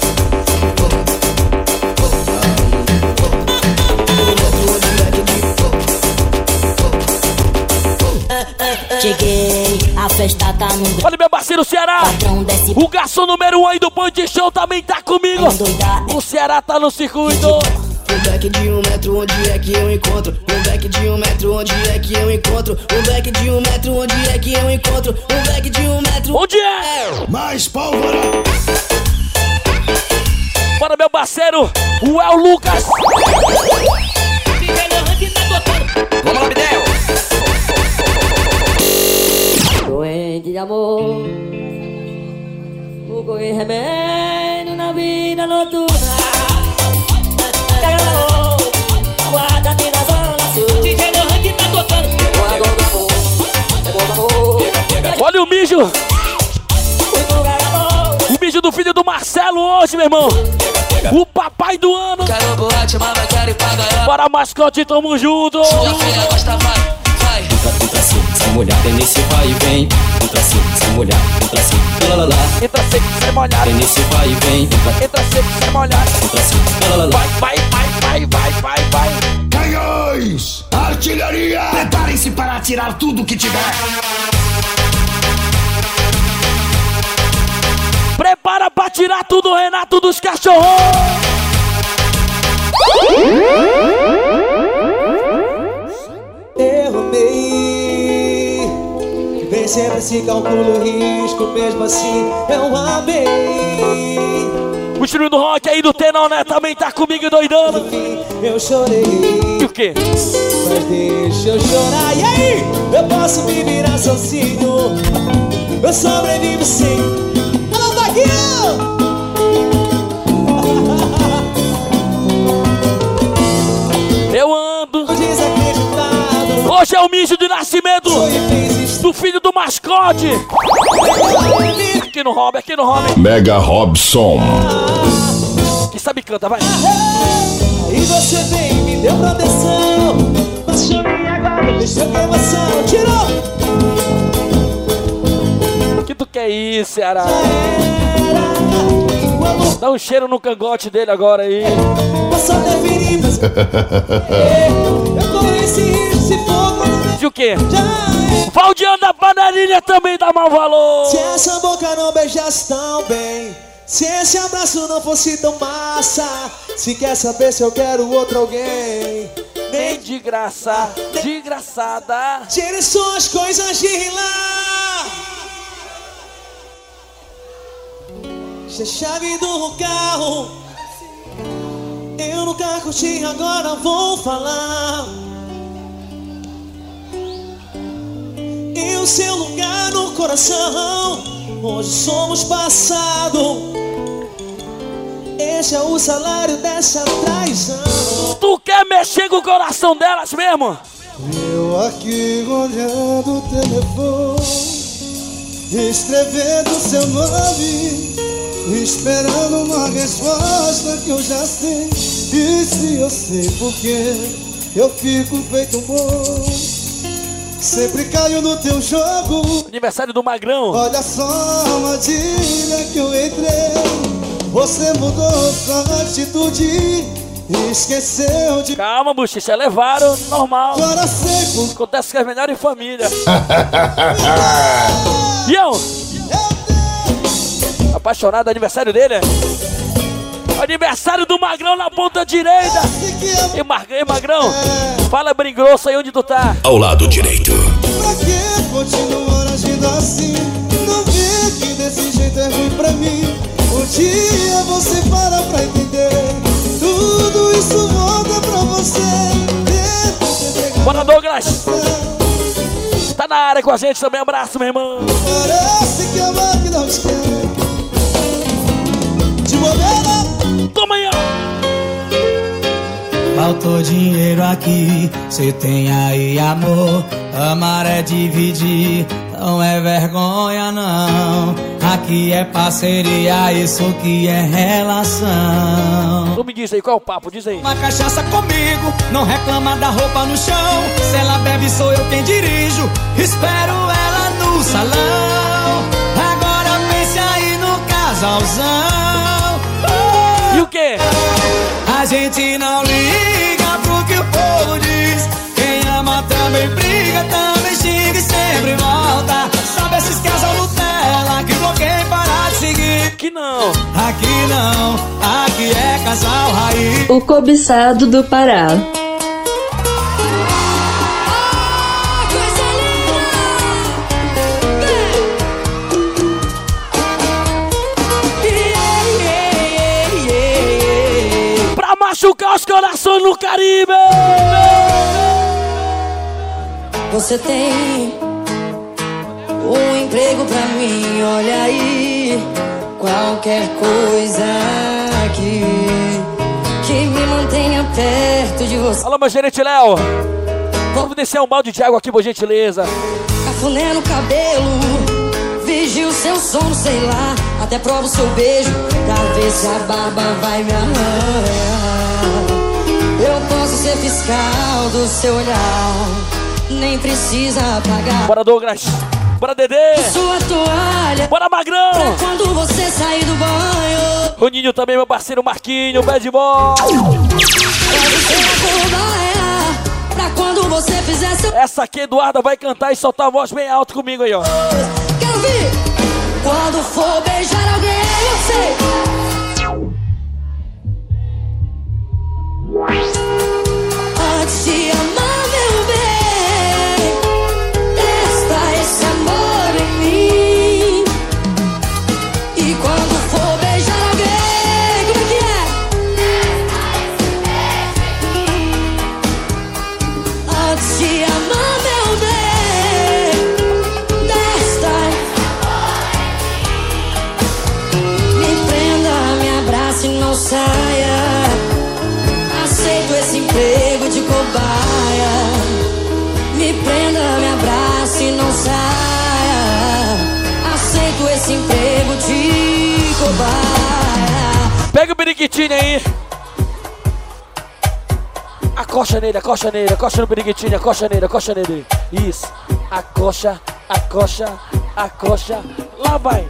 Cheguei, a festa tá no...
Olha meu parceiro Ceará. O garçom número 1 aí do Band Show também tá comigo. O Ceará tá no circuito.
Um back de 1 metro, onde é que eu encontro? Um back de 1 metro, onde é que eu encontro? Um back de 1 metro, onde é que eu encontro? Um back de 1 metro.
Onde é?
Mais pólvora.
Bora meu parceiro, o El Lucas.
Vamos lá, Bidel.
Doente de amor, o correr remédio na vida noturna. Guarda-me na zona sul. DJ Lohan tá tocando.
Olha o mijo. O mijo do filho do Marcelo hoje, meu irmão. O papai do ano. Bora mascote, tamo junto.
Entra assim, sem molhar, tem nesse vai e vem. Entra assim, sem molhar, entra assim, lá lá lá.
Entra seco, sem molhar.
Tem nesse vai e vem.
Entra seco, sem molhar.
Entra assim, lá lá lá.
Vai.
Canhões! Artilharia! Preparem-se para atirar tudo que tiver.
Prepara pra tirar tudo, Renato dos Cachorros.
Derrubei, vem sempre esse cálculo risco, mesmo assim eu amei.
O estilo do rock aí do Tenor, né? Também tá comigo doidando.
Eu chorei.
E o quê?
Mas deixa eu chorar. E aí? Eu posso me virar sozinho. Eu sobrevivo sim. Alô, Vaguinho!
Remígio de Nascimento, do filho do mascote. Aqui no Hobby, aqui no Hobby.
Mega Robson.
Quem sabe canta, vai.
E você vem, me deu proteção. Mas chamei agora, deixa eu emoção. Tirou!
Que tu quer isso, Ceará? Dá um cheiro no cangote dele agora aí.
Posso até feridas. Eu conheci se for.
De o quê? Valdiano da Panelinha também dá mau valor.
Se essa boca não beijasse tão bem, se esse abraço não fosse tão massa, se quer saber se eu quero outro alguém,
nem de graça, de graçada.
Tire suas coisas de lá. Deixa a chave do carro. Eu nunca curti, agora vou falar. E o seu lugar no coração, hoje somos passado. Esse é o salário dessa traição.
Tu quer mexer com o coração delas mesmo?
Eu aqui olhando o telefone, escrevendo seu nome, esperando uma resposta que eu já sei. E se eu sei porque eu fico feito bom, sempre caio no teu jogo.
Aniversário do Magrão.
Olha só a armadilha que eu entrei. Você mudou sua atitude, esqueceu de...
Calma, bochicha, levaram, normal.
Agora sei.
Acontece com as melhores famílias. E eu? Apaixonado, aniversário dele, é? Aniversário do Magrão na ponta direita. E Magrão, fala bem grosso aí onde tu tá.
Ao lado direito.
Pra que continuar agindo assim? Não vê que desse jeito é ruim pra mim. Um dia você para pra entender. Tudo isso volta pra você.
Bora, Douglas. Tá na área com a gente também, abraço, meu irmão.
Parece que a máquina te quer. De bobeira.
Toma aí, ó.
Faltou dinheiro aqui, cê tem aí amor. Amar é dividir, não é vergonha não. Aqui é parceria, isso que é relação.
Tu me diz aí, qual é o papo? Diz aí.
Uma cachaça comigo, não reclama da roupa no chão. Se ela bebe sou eu quem dirijo, espero ela no salão. Agora pense aí no casalzão.
E o quê?
A gente não liga pro que o povo diz. Quem ama também briga, também xinga e sempre volta. Sabe esses casal Nutella que bloqueiam para de seguir?
Aqui não.
Aqui não, aqui é casal raiz.
O cobiçado do Pará.
Machucar os corações no Caribe.
Você tem um emprego pra mim, olha aí. Qualquer coisa aqui que me mantenha perto de você.
Alô, meu gerente Léo. Vamos descer um balde de água aqui, por gentileza.
Cafuné no cabelo, vigio seu sono, sei lá. Até provo o seu beijo pra ver se a barba vai me arranhar. Eu posso ser fiscal do seu olhar, nem precisa pagar.
Bora, Douglas. Bora, Dedê.
Sua toalha.
Bora, Magrão.
Pra quando você sair do banho.
O Ninho também, meu parceiro Marquinho, bad boy.
Pode ser a cobaia, pra quando você fizer seu...
Essa aqui, Eduarda, vai cantar e soltar a voz bem alto comigo aí, ó.
Quero ouvir. Quando for beijar alguém, eu sei. Antes de amar, meu bem, testa esse amor em mim. E quando for beijar alguém, como é que é? Antes de amar, meu bem, testa me prenda, me abrace e não saia. Aceito esse emprego de cobaia. linda, me abraça e não saia. Aceito esse emprego de cobaia.
Pega o periquitinho aí. Acocha nele, acocha nele, acocha no periquitinho, acocha nele. Isso. Acocha, acocha, acocha. Lá vai.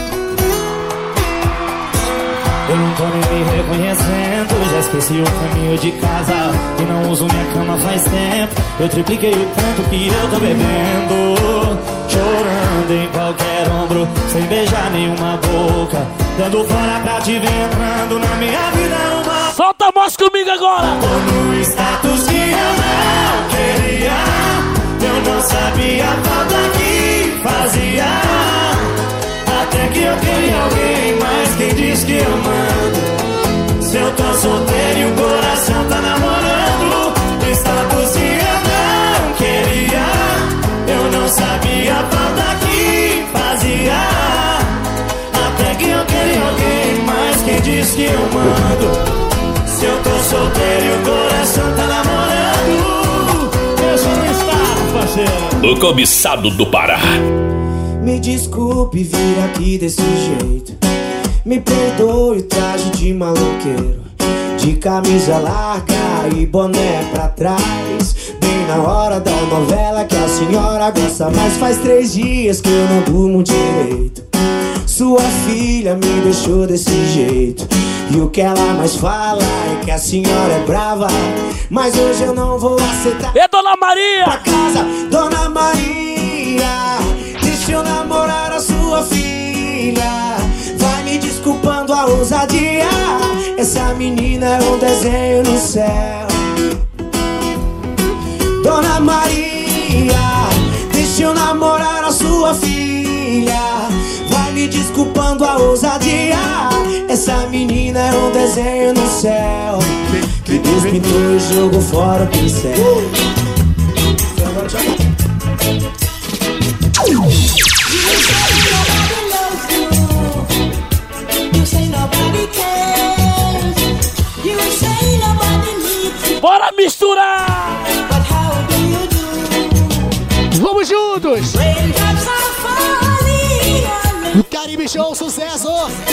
Eu não tô nem me reconhecendo, já esqueci o caminho de casa e não uso minha cama faz tempo. Eu tripliquei o tanto que eu tô bebendo, chorando em qualquer ombro, sem beijar nenhuma boca, dando fora pra te ver entrando na minha vida uma...
Solta a voz comigo agora!
Tô no status que eu não queria, eu não sabia a falta que fazia. Até que eu queria alguém, mas quem diz que eu mando? Se eu tô solteiro e o coração tá namorando, status que eu não queria, eu não sabia a falta que fazia. Até que eu queria alguém, mas quem diz que eu mando? Se eu tô solteiro e o coração tá namorando, eu sou um status, parceiro.
O cobiçado do Pará.
Me desculpe vir aqui desse jeito, me perdoe o traje de maloqueiro, de camisa larga e boné pra trás, bem na hora da novela que a senhora gosta. Mas faz 3 dias que eu não durmo direito. Sua filha me deixou desse jeito, e o que ela mais fala é que a senhora é brava. Mas hoje eu não vou aceitar.
E Dona Maria?
Pra casa, Dona Maria, deixa eu namorar a sua filha. Vai me desculpando a ousadia, essa menina é um desenho no céu. Dona Maria, deixa eu namorar a sua filha. Vai me desculpando a ousadia, essa menina é um desenho no céu. Que Deus pintou e jogou fora o pincel.
Bora misturar!
Vamos juntos! O Caribe Show, sucesso!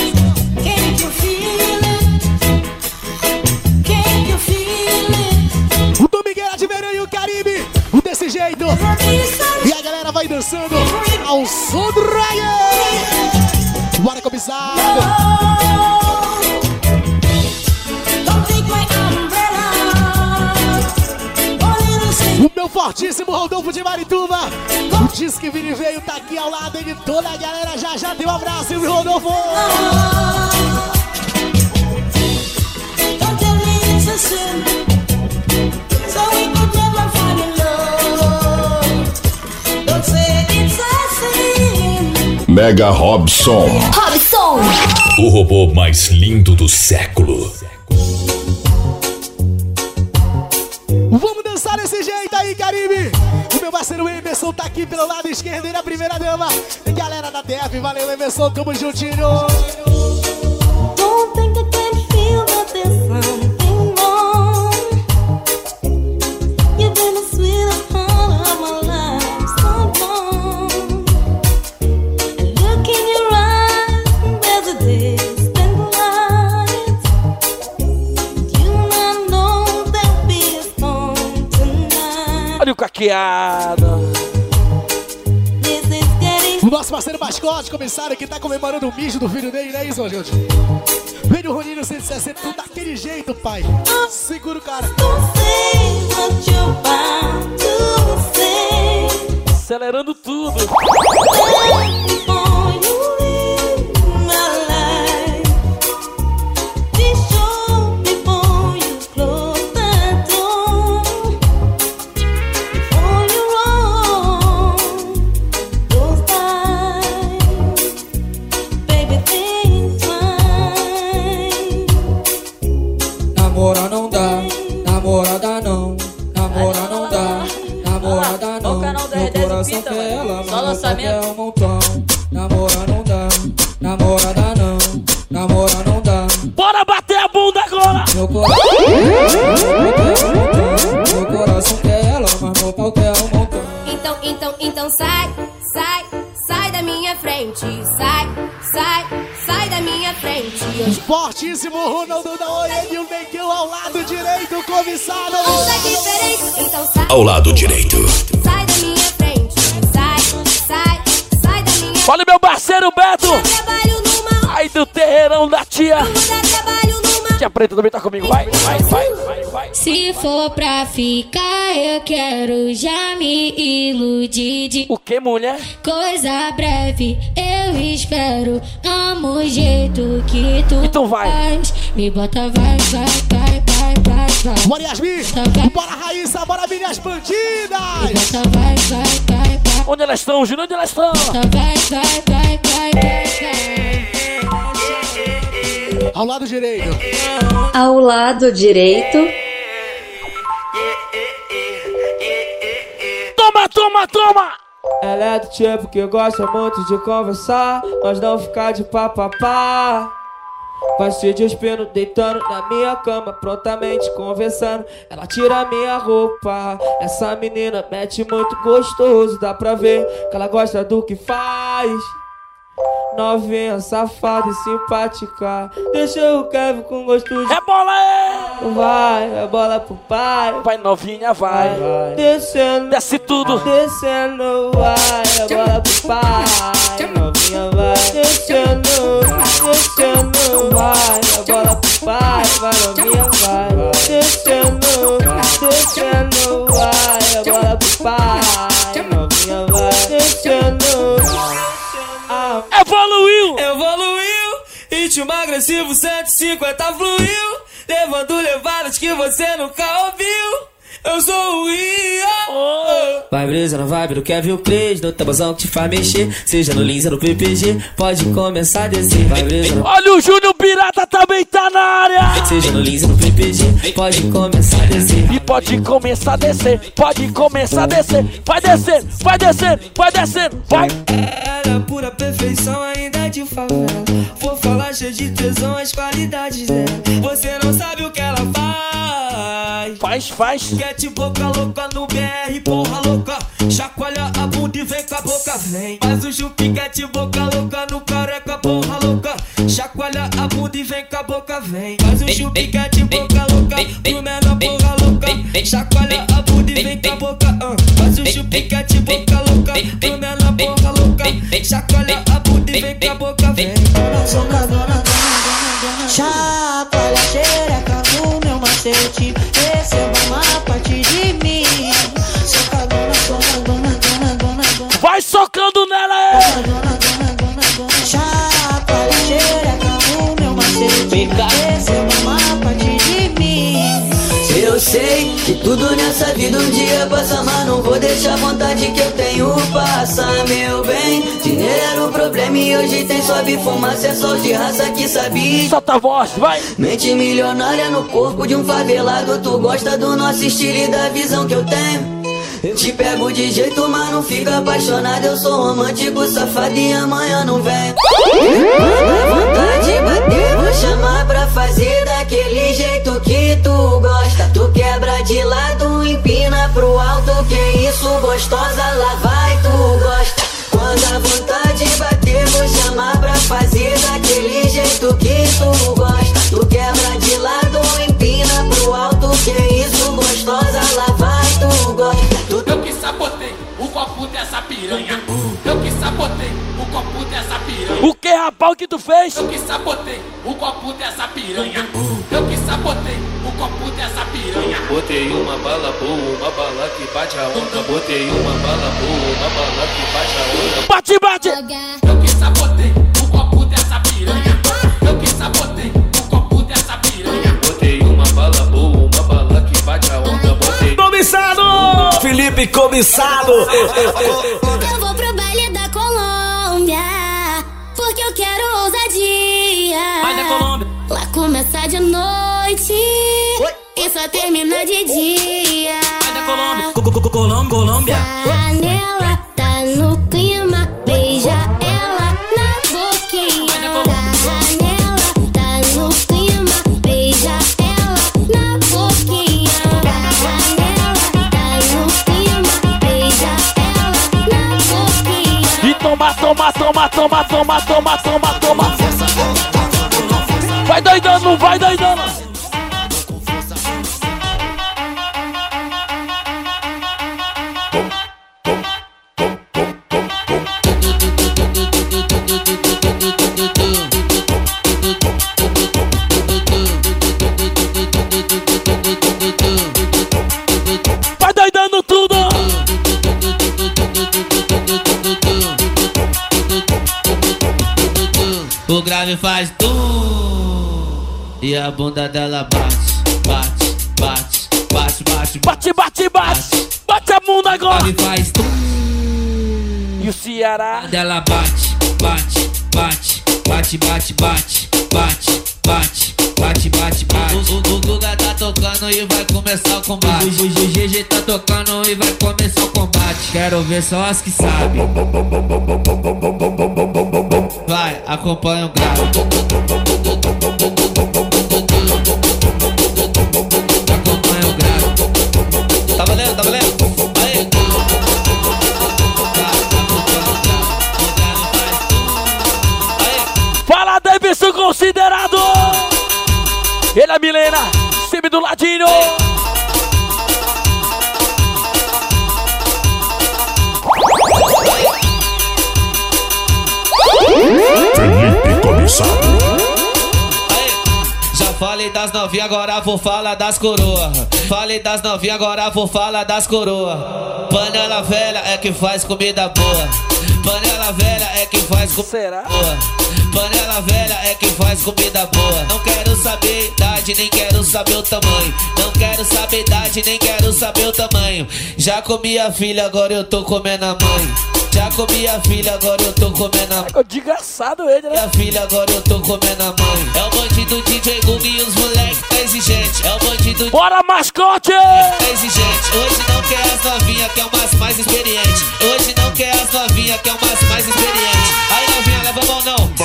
O Domingueira de Verão e o Caribe, desse jeito! E a galera vai dançando ao som do Ryan! Bora, cobiçado! O meu fortíssimo Rodolfo de Marituba, o Disque Vini veio, tá aqui ao lado de toda a galera. Já tem um abraço, viu, Rodolfo?
Mega Robson.
Robson!
O robô mais lindo do século.
Vamos dançar desse jeito aí, Caribe! O meu parceiro Emerson tá aqui pelo lado esquerdo e na primeira dama. Galera da DF, valeu, Emerson, tamo juntinho!
Don't think I can't feel that there's something wrong. You've been the sweetest part of my life, so long. And look in your eyes, there's a distant light. You not know there'll be a storm tonight.
Olha o caqueado.
O nosso parceiro mascote, comissário, que tá comemorando o mijo do filho dele, não é isso, gente? Vem o Roninho 160, tudo daquele jeito, pai. Segura o cara.
Acelerando tudo.
Namora não dá, namorada não, namora não dá, namorada não. Meu coração quer ela, mas meu quer um montão. Namora não dá, namorada não, namora não dá.
Bora bater a bunda agora!
Meu coração quer ela, mas meu pau quer um montão.
Então sai da minha frente. Sai da minha frente.
Fortíssimo Ronaldo da Orelha e o Neguinho ao lado direito, comissário.
Então sai.
Ao lado direito.
Sai da minha frente. Sai da minha.
Fala, meu parceiro Beto. Aí do terreirão da tia. Tia Preta também tá comigo. Vai.
Se for pra ficar, eu quero já me iludir.
O que, mulher?
Coisa breve, eu espero. Amo o jeito que tu
então vai.
faz. Me bota, vai.
Bora Yasmin, bora Raíssa, bora Minhas Bandidas.
Me bota, vai.
Onde elas estão, Júnior? Onde elas estão?
Vai.
Ao lado direito.
Ao lado direito.
Toma!
Ela é do tipo que gosta muito de conversar, mas não ficar de papapá. Vai se despindo, deitando na minha cama, prontamente conversando. Ela tira minha roupa. Essa menina mete muito gostoso, dá pra ver que ela gosta do que faz. Novinha, safada e simpática. Deixa o Kevin com gosto de...
Rebola aí!
Vai, rebola pro pai.
Vai novinha, vai.
Descendo,
desce tudo.
Descendo, vai, rebola pro pai. Novinha, vai. Descendo, vai, rebola pro pai. Vai, novinha, vai. Descendo, vai, rebola pro pai. Novinha, vai. Descendo. Evoluiu, ritmo agressivo 150 fluiu, levando levadas que você nunca ouviu. Eu sou o Ia. Vai brisa na vibe do Kevin o Cleide, no tabuzão que te faz mexer, seja no Lins ou no PPG, pode começar a descer. Vai brisa no...
Olha o Júnior Pirata também tá na área.
Seja no Lins ou no PPG, pode começar a descer.
E pode começar a descer, pode começar a descer. Vai descendo, vai.
Ela é pura perfeição, ainda de favela. Vou falar cheio de tesão, as qualidades dela. Você não sabe o que ela faz.
Faz.
Quete boca louca no BR, porra louca. Chacoalha a bunda e vem com a boca, vem. Faz o chupiquete boca louca no careca, porra louca. Chacoalha a bunda e vem com a boca, vem. Faz o chupiquete boca louca no menor, porra louca. Chacoalha a bunda e vem com a boca, Faz o chupiquete boca louca no menor, porra louca. Chacoalha a bunda e vem com a boca, vem.
Dona, chacoalha xereca no meu macete. Receba uma parte de mim. Dona.
Vai socando nela,
Dona. Chacoalha xereca no meu macete. Receba uma parte de mim.
Eu sei que tudo nessa vida um dia passa, mas não vou deixar a vontade que eu tenho passar, meu bem. Dinheiro era um problema e hoje tem sobe fumaça, é sol de raça que sabia.
Solta a voz, vai.
Mente milionária no corpo de um favelado, tu gosta do nosso estilo e da visão que eu tenho. Eu te pego de jeito, mas não fica apaixonado. Eu sou romântico, safado e amanhã não vem. Quando a vontade bater, vou chamar pra fazer daquele jeito que tu gosta. Tu quebra de lado, empina pro alto. Que isso, gostosa, lá vai, tu gosta. Quando a vontade bater, vou chamar pra fazer daquele jeito que tu gosta. Tu quebra de lado, empina pro alto. Que isso, gostosa, lá vai, tu gosta.
Eu que sabotei o copo dessa piranha. Eu que sabotei o copo dessa piranha.
O que, rapaz, o que tu fez?
Eu que sabotei o copo dessa piranha. Eu que sabotei o copo dessa piranha.
Botei uma bala boa, uma bala que bate a onda. Botei uma bala boa, uma bala que bate a onda.
Bate!
Eu que sabotei o copo dessa piranha. Eu que sabotei o copo dessa piranha.
Botei uma bala boa, uma bala que bate a onda. Botei...
Comissado!
Felipe Comissado!
Eu vou pro baile da Colômbia, porque eu quero ousadia.
Vai da Colômbia.
Lá começa de noite e só termina de dia.
Vai da Colômbia. Colômbia.
Panela tá no clima, beija ela na boquinha. Panela tá no clima, beija ela na boquinha. Panela tá no clima, beija ela
toma, toma, toma, toma, toma, toma, toma. Vai doidando, vai doidando. Vai doidando tudo.
O grave faz e a bunda dela bate, bate, bate, bate, bate,
bate, bate, bate, bate a bunda agora.
O grave faz
e o Ceará
dela bate, bate, bate, bate, bate, bate, bate, bate, bate, bate, bate. O Guga tá tocando e vai começar o combate. O GG tá tocando e vai começar o combate. Quero ver só as que sabem. Vai, acompanha o grave. Acompanha o grave. Tá valendo, tá valendo? Aí.
Fala, Davidson considerado. Ele é Milena, sempre do ladinho.
Felipe Comissário.
Já falei das novinhas, agora vou falar das coroa. Falei das novinhas, agora vou falar das coroa. Panela velha é que faz comida boa. Panela velha é que faz comida boa. Panela velha é que faz comida boa. Não quero saber idade, nem quero saber o tamanho. Não quero saber idade, nem quero saber o tamanho. Já comi a filha, agora eu tô comendo a mãe. Já comi a filha, agora eu tô comendo a mãe.
É desgraçado ele, né?
A filha, agora eu tô comendo a mãe. É o bandido DJ Guga e os moleque tá exigente. É o bandido.
Bora, mascote!
Tá exigente. Hoje não quer as novinhas, quer umas mais experientes. Hoje não quer as novinhas, quer umas mais experientes. Aí novinha, leva a mão não.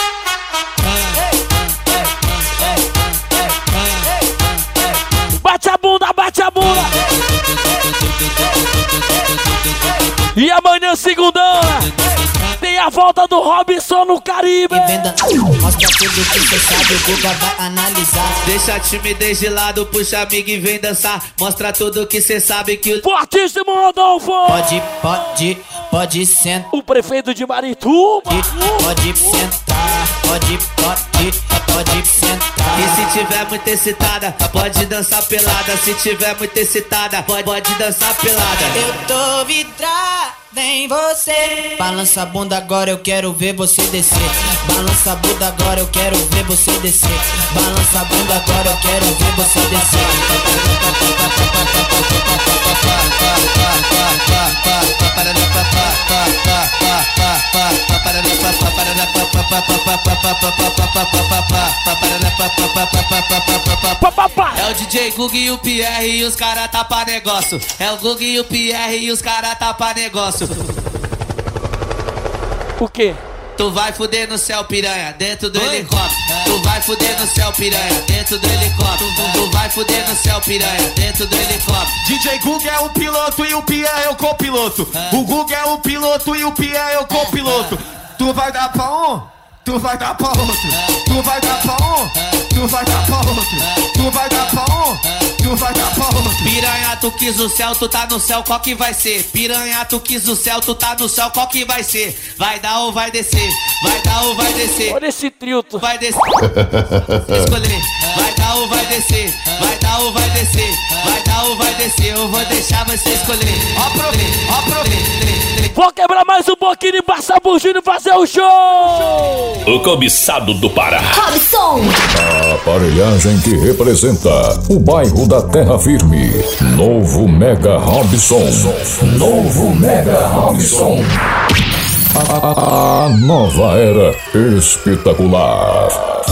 Bate a bunda, bate a bunda. E amanhã, segundão, tem a volta do Robson no Caribe.
Mostra tudo que cê sabe, o Guga vai analisar.
Deixa a timidez de lado, puxa amigo e vem dançar. Mostra tudo que cê sabe que o
fortíssimo Rodolfo.
Pode sentar.
O prefeito de Marituba.
Pode sentar, pode sentar.
E se tiver muito excitada, pode dançar pelada. Se tiver muito excitada, pode dançar pelada.
Eu tô vidrada em você. Balança a bunda agora, eu quero ver você descer. Balança a bunda agora, eu quero ver você descer. Balança a bunda agora, eu quero ver você descer.
É o DJ Guga e o Pierre e os cara tá pra negócio. É o Guga e o Pierre e os cara tá pra negócio.
O quê?
Tu vai fuder no céu, piranha, dentro do helicóptero. Tu vai fuder no céu, piranha, dentro do helicóptero. Tu vai fuder no céu, piranha, dentro do helicóptero.
DJ Guga é o piloto e o Pierre é o copiloto. O Guga é o piloto e o Pierre é o copiloto. Tu vai dar pra um, tu vai dar pra outro. Tu vai dar pra um, tu vai dar pra outro. Tu vai dar pra um, tu vai dar pra outro.
Piranha, tu quis o céu, tu tá no céu, qual que vai ser? Piranha, tu quis o céu, tu tá no céu, qual que vai ser? Vai dar ou vai descer? Vai dar ou vai descer?
Olha esse trio, tu
vai descer. Escolher. Vai dar ou vai descer? Vai dar ou vai descer? Vai dar ou vai descer? Eu vou deixar você escolher.
Vou quebrar mais um pouquinho e passar a bugina e fazer o show.
O cobiçado do Pará.
Robson.
A aparelhagem que representa o bairro da Terra Firme. Novo Mega Robson. Novo Mega Robson. A nova era espetacular.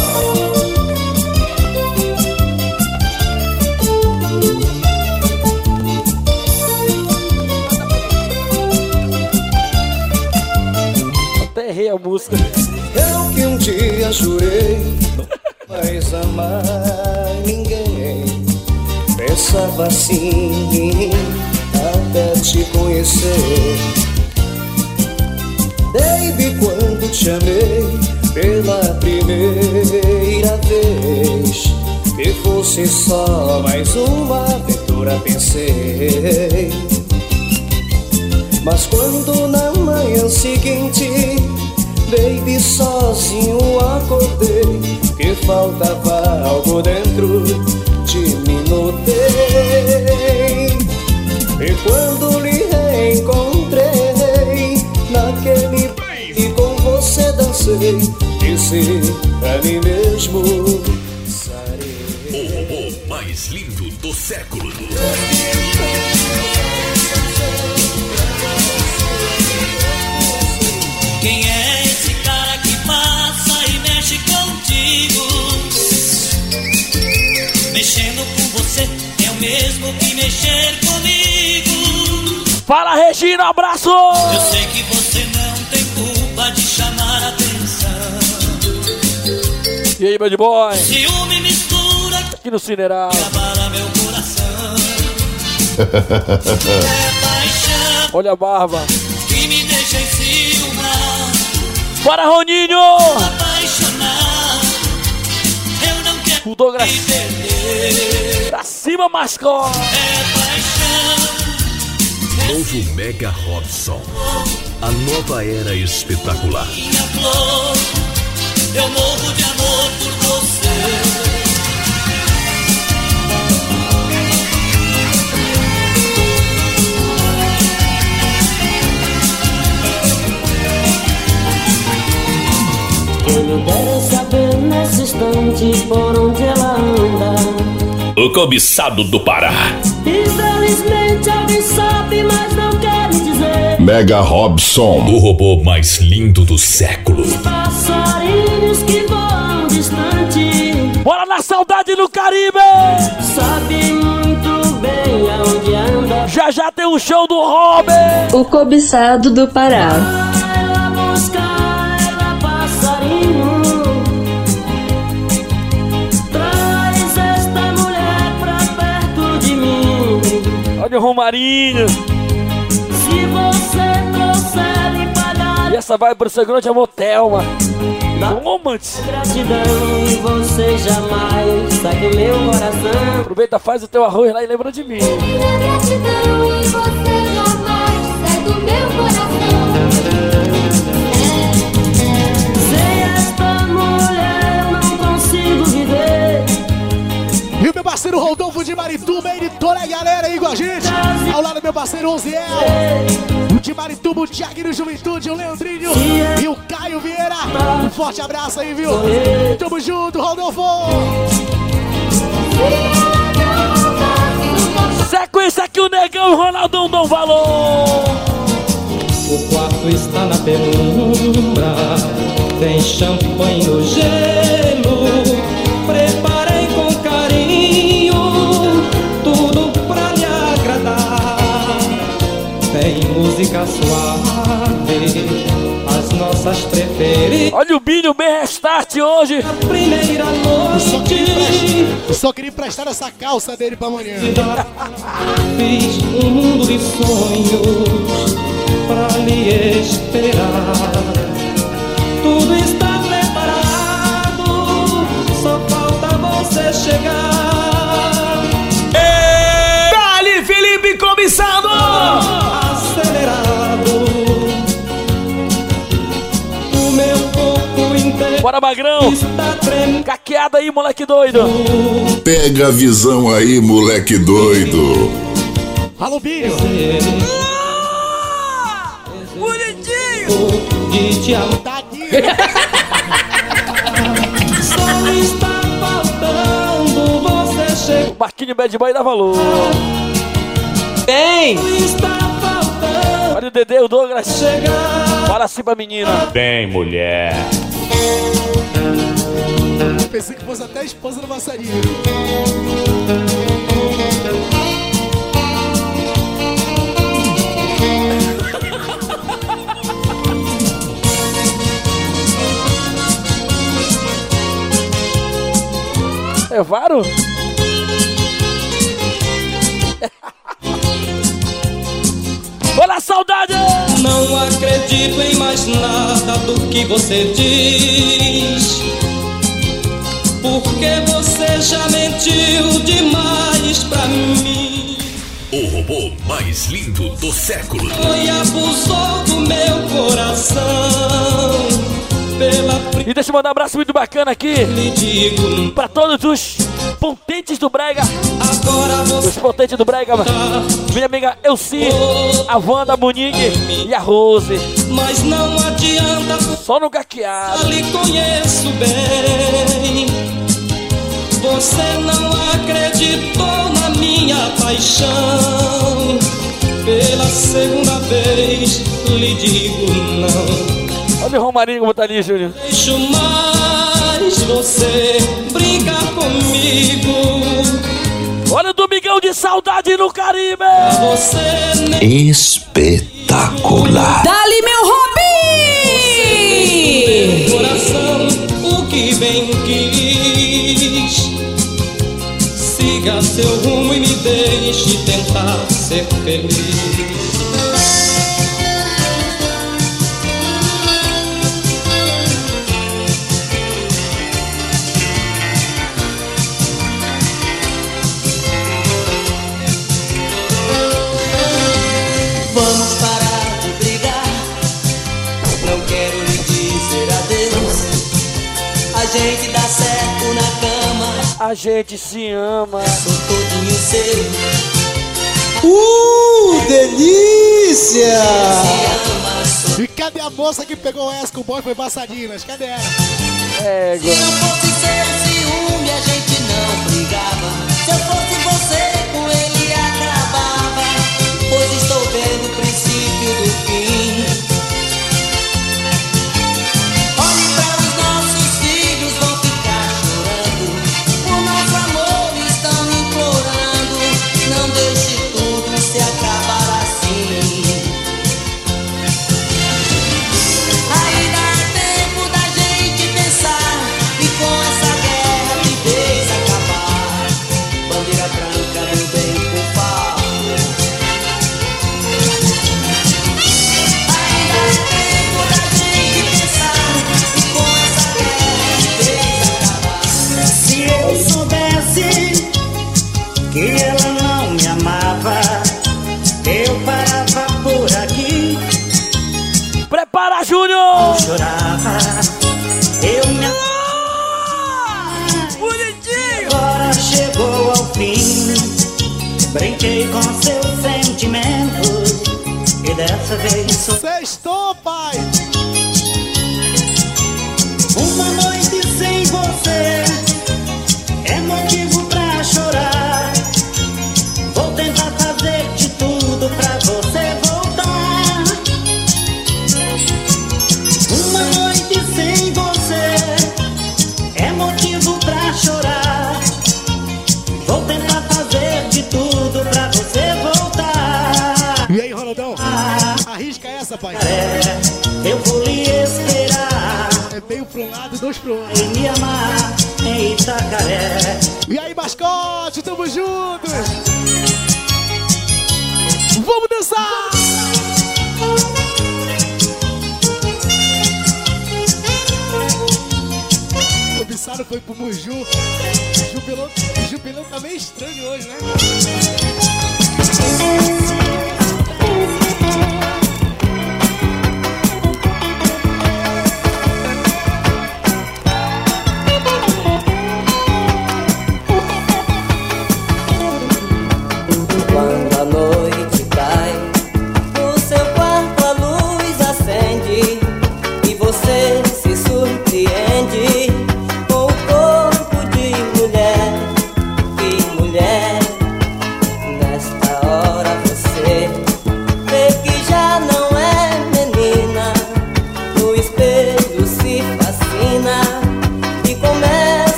Até errei a música.
Eu que um dia jurei mais amar ninguém. Pensava assim até te conhecer. Baby,
te amei pela primeira vez. Que fosse só mais uma aventura, pensei. Mas quando na manhã seguinte, baby, sozinho acordei, que faltava algo dentro de mim, notei. E quando lhe reencontrei naquele e com você dancei, disse a mim mesmo:
o robô mais lindo do século.
Quem é esse cara que passa e mexe contigo? Mexendo com você é o mesmo que mexer comigo.
Fala, Regina, abraço!
Eu sei que você não tem culpa de chamar a atenção.
E aí, bad boy?
Ciúme mistura
aqui no Cineral.
Abala meu coração. É paixão.
Olha a barba.
Que me deixa enciumar.
Bora, Roninho!
Apaixonar. Eu não quero
o Douglas.
me perder.
Pra cima, mascote.
É paixão.
Novo Mega Robson. A nova era espetacular.
Minha flor, eu morro de amor por você.
Quem dera saber nesse instante por onde ela anda.
O cobiçado do Pará.
Infelizmente alguém sabe, mas não quer me dizer.
Mega Robson.
O robô mais lindo do século.
Passarinhos que voam distante.
Bora na saudade do Caribe.
Sabe muito bem aonde anda.
Já já tem um show do Robin.
O cobiçado do Pará.
Ela busca, ela passarinho. Traz esta mulher pra perto de mim.
Olha o Romarinho.
Se você trouxer e pagar.
E essa vai pro seu grande amor, Thelma. Romance.
Gratidão e você jamais sai do meu coração.
Aproveita, faz o teu arroz lá e lembra de mim.
Gratidão e você jamais sai do meu coração.
Sem esta mulher não consigo viver.
E o meu parceiro Rodolfo de Marituba aí, de toda a galera aí com a gente. Ao lado do meu parceiro Oziel, de Marituba, o Thiago do Juventude, o Leandrinho e o Caio Vieira. Um forte abraço aí, viu? Tamo junto, Rodolfo.
Sequência que o Negão e o Ronaldão dão valor.
O quarto está na penumbra, tem champanhe no gelo. Preparei com carinho tudo pra lhe agradar. Tem música suave, as nossas preferidas.
Olha o Binho, bem restart hoje.
A primeira noite.
Eu só queria emprestar essa calça dele pra amanhã.
Fiz um mundo de sonhos pra lhe esperar. Tudo está preparado, só falta você chegar.
Dali, Felipe Cobiçado!
Acelerado, o meu corpo inteiro.
Bora, Magrão! Caqueada aí, moleque doido!
Pega a visão aí, moleque doido!
Alô, Binho!
Bonitinho! De te amar.
Tá aqui!
Só está faltando você chegar.
Marquinho Bad Boy dá valor!
Bem! Está faltando.
Olha o Dedê, o Douglas!
Chegar.
Fala assim pra menina!
Bem, mulher!
Eu pensei que fosse até a esposa do passarinho.
É Varo? Olha a saudade!
Não acredito em mais nada do que que você diz. Porque você já mentiu demais pra mim.
O robô mais lindo do século.
Foi abusou do meu coração.
E deixa eu mandar um abraço muito bacana aqui pra todos os potentes do Brega. Os potentes do Brega, minha amiga Elci, a Wanda, a Monique e a Rose.
Mas não adianta,
só no gaqueado.
Já lhe conheço bem. Você não acreditou na minha paixão. Pela segunda vez lhe digo não.
Olha o Romarinho como tá ali, Júnior.
Deixo mais você brincar comigo.
Olha o Domingão de Saudade no Caribe.
Espetacular.
Dali, meu Robin! Coração, o que bem quis. Siga seu rumo e me deixe tentar ser feliz.
Vamos parar de brigar. Não quero lhe dizer adeus. A gente dá certo na cama.
A gente se ama.
Sou todinho seu.
Delícia! E cadê a moça que pegou essa com o boy foi Passadinas? Cadê ela?
Se não fosse seu ciúme, a gente não brigava. Se eu fosse você, com ele acabava. Pois estou vendo o princípio do fim. Olhe para os nossos filhos, vão ficar chorando. O nosso amor estão implorando. Não deixe tudo se acabar assim. Ainda é tempo da gente pensar e com essa guerra de vez acabar. Bandeira branca, meu bem, por favor. Ainda é tempo da gente pensar e com essa guerra de vez acabar.
Se eu soubesse que ela não me amava, eu parava por aqui.
Prepara, Júnior!
Chorava, eu me
bonitinho!
Agora chegou ao fim. Brinquei com seus sentimentos e dessa vez sou.
Sextou, pai!
Uma noite sem você é motivo pra chorar. Vou tentar fazer de tudo pra você voltar. Uma noite sem você é motivo pra chorar. Vou tentar fazer de tudo pra você voltar.
E aí, Ronaldão? Arrisca essa, pai.
Eu vou lhe esperar.
É meio pro um lado e dois pro outro.
E me amar em Itacaré.
E aí, mascote, tamo juntos! Vamos dançar! O Bissaro foi pro Muju. O Jubilão tá meio estranho hoje, né?
Quando a noite cai, no seu quarto a luz acende e você se surpreende com o corpo de mulher. Que mulher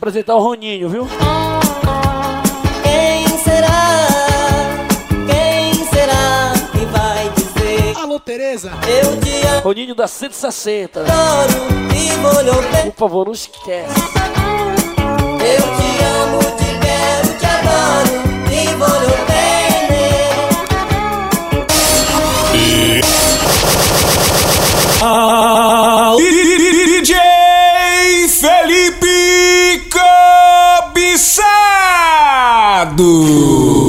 apresentar o Roninho, viu?
Quem será? Quem será que vai dizer?
Alô, Tereza.
Eu te amo.
Roninho da 160.
Adoro e vou lhe oferecer.
Por favor, não esquece.
Eu te amo, te quero, te adoro e vou lhe oferecer.
DJ Felipe Cobiçado.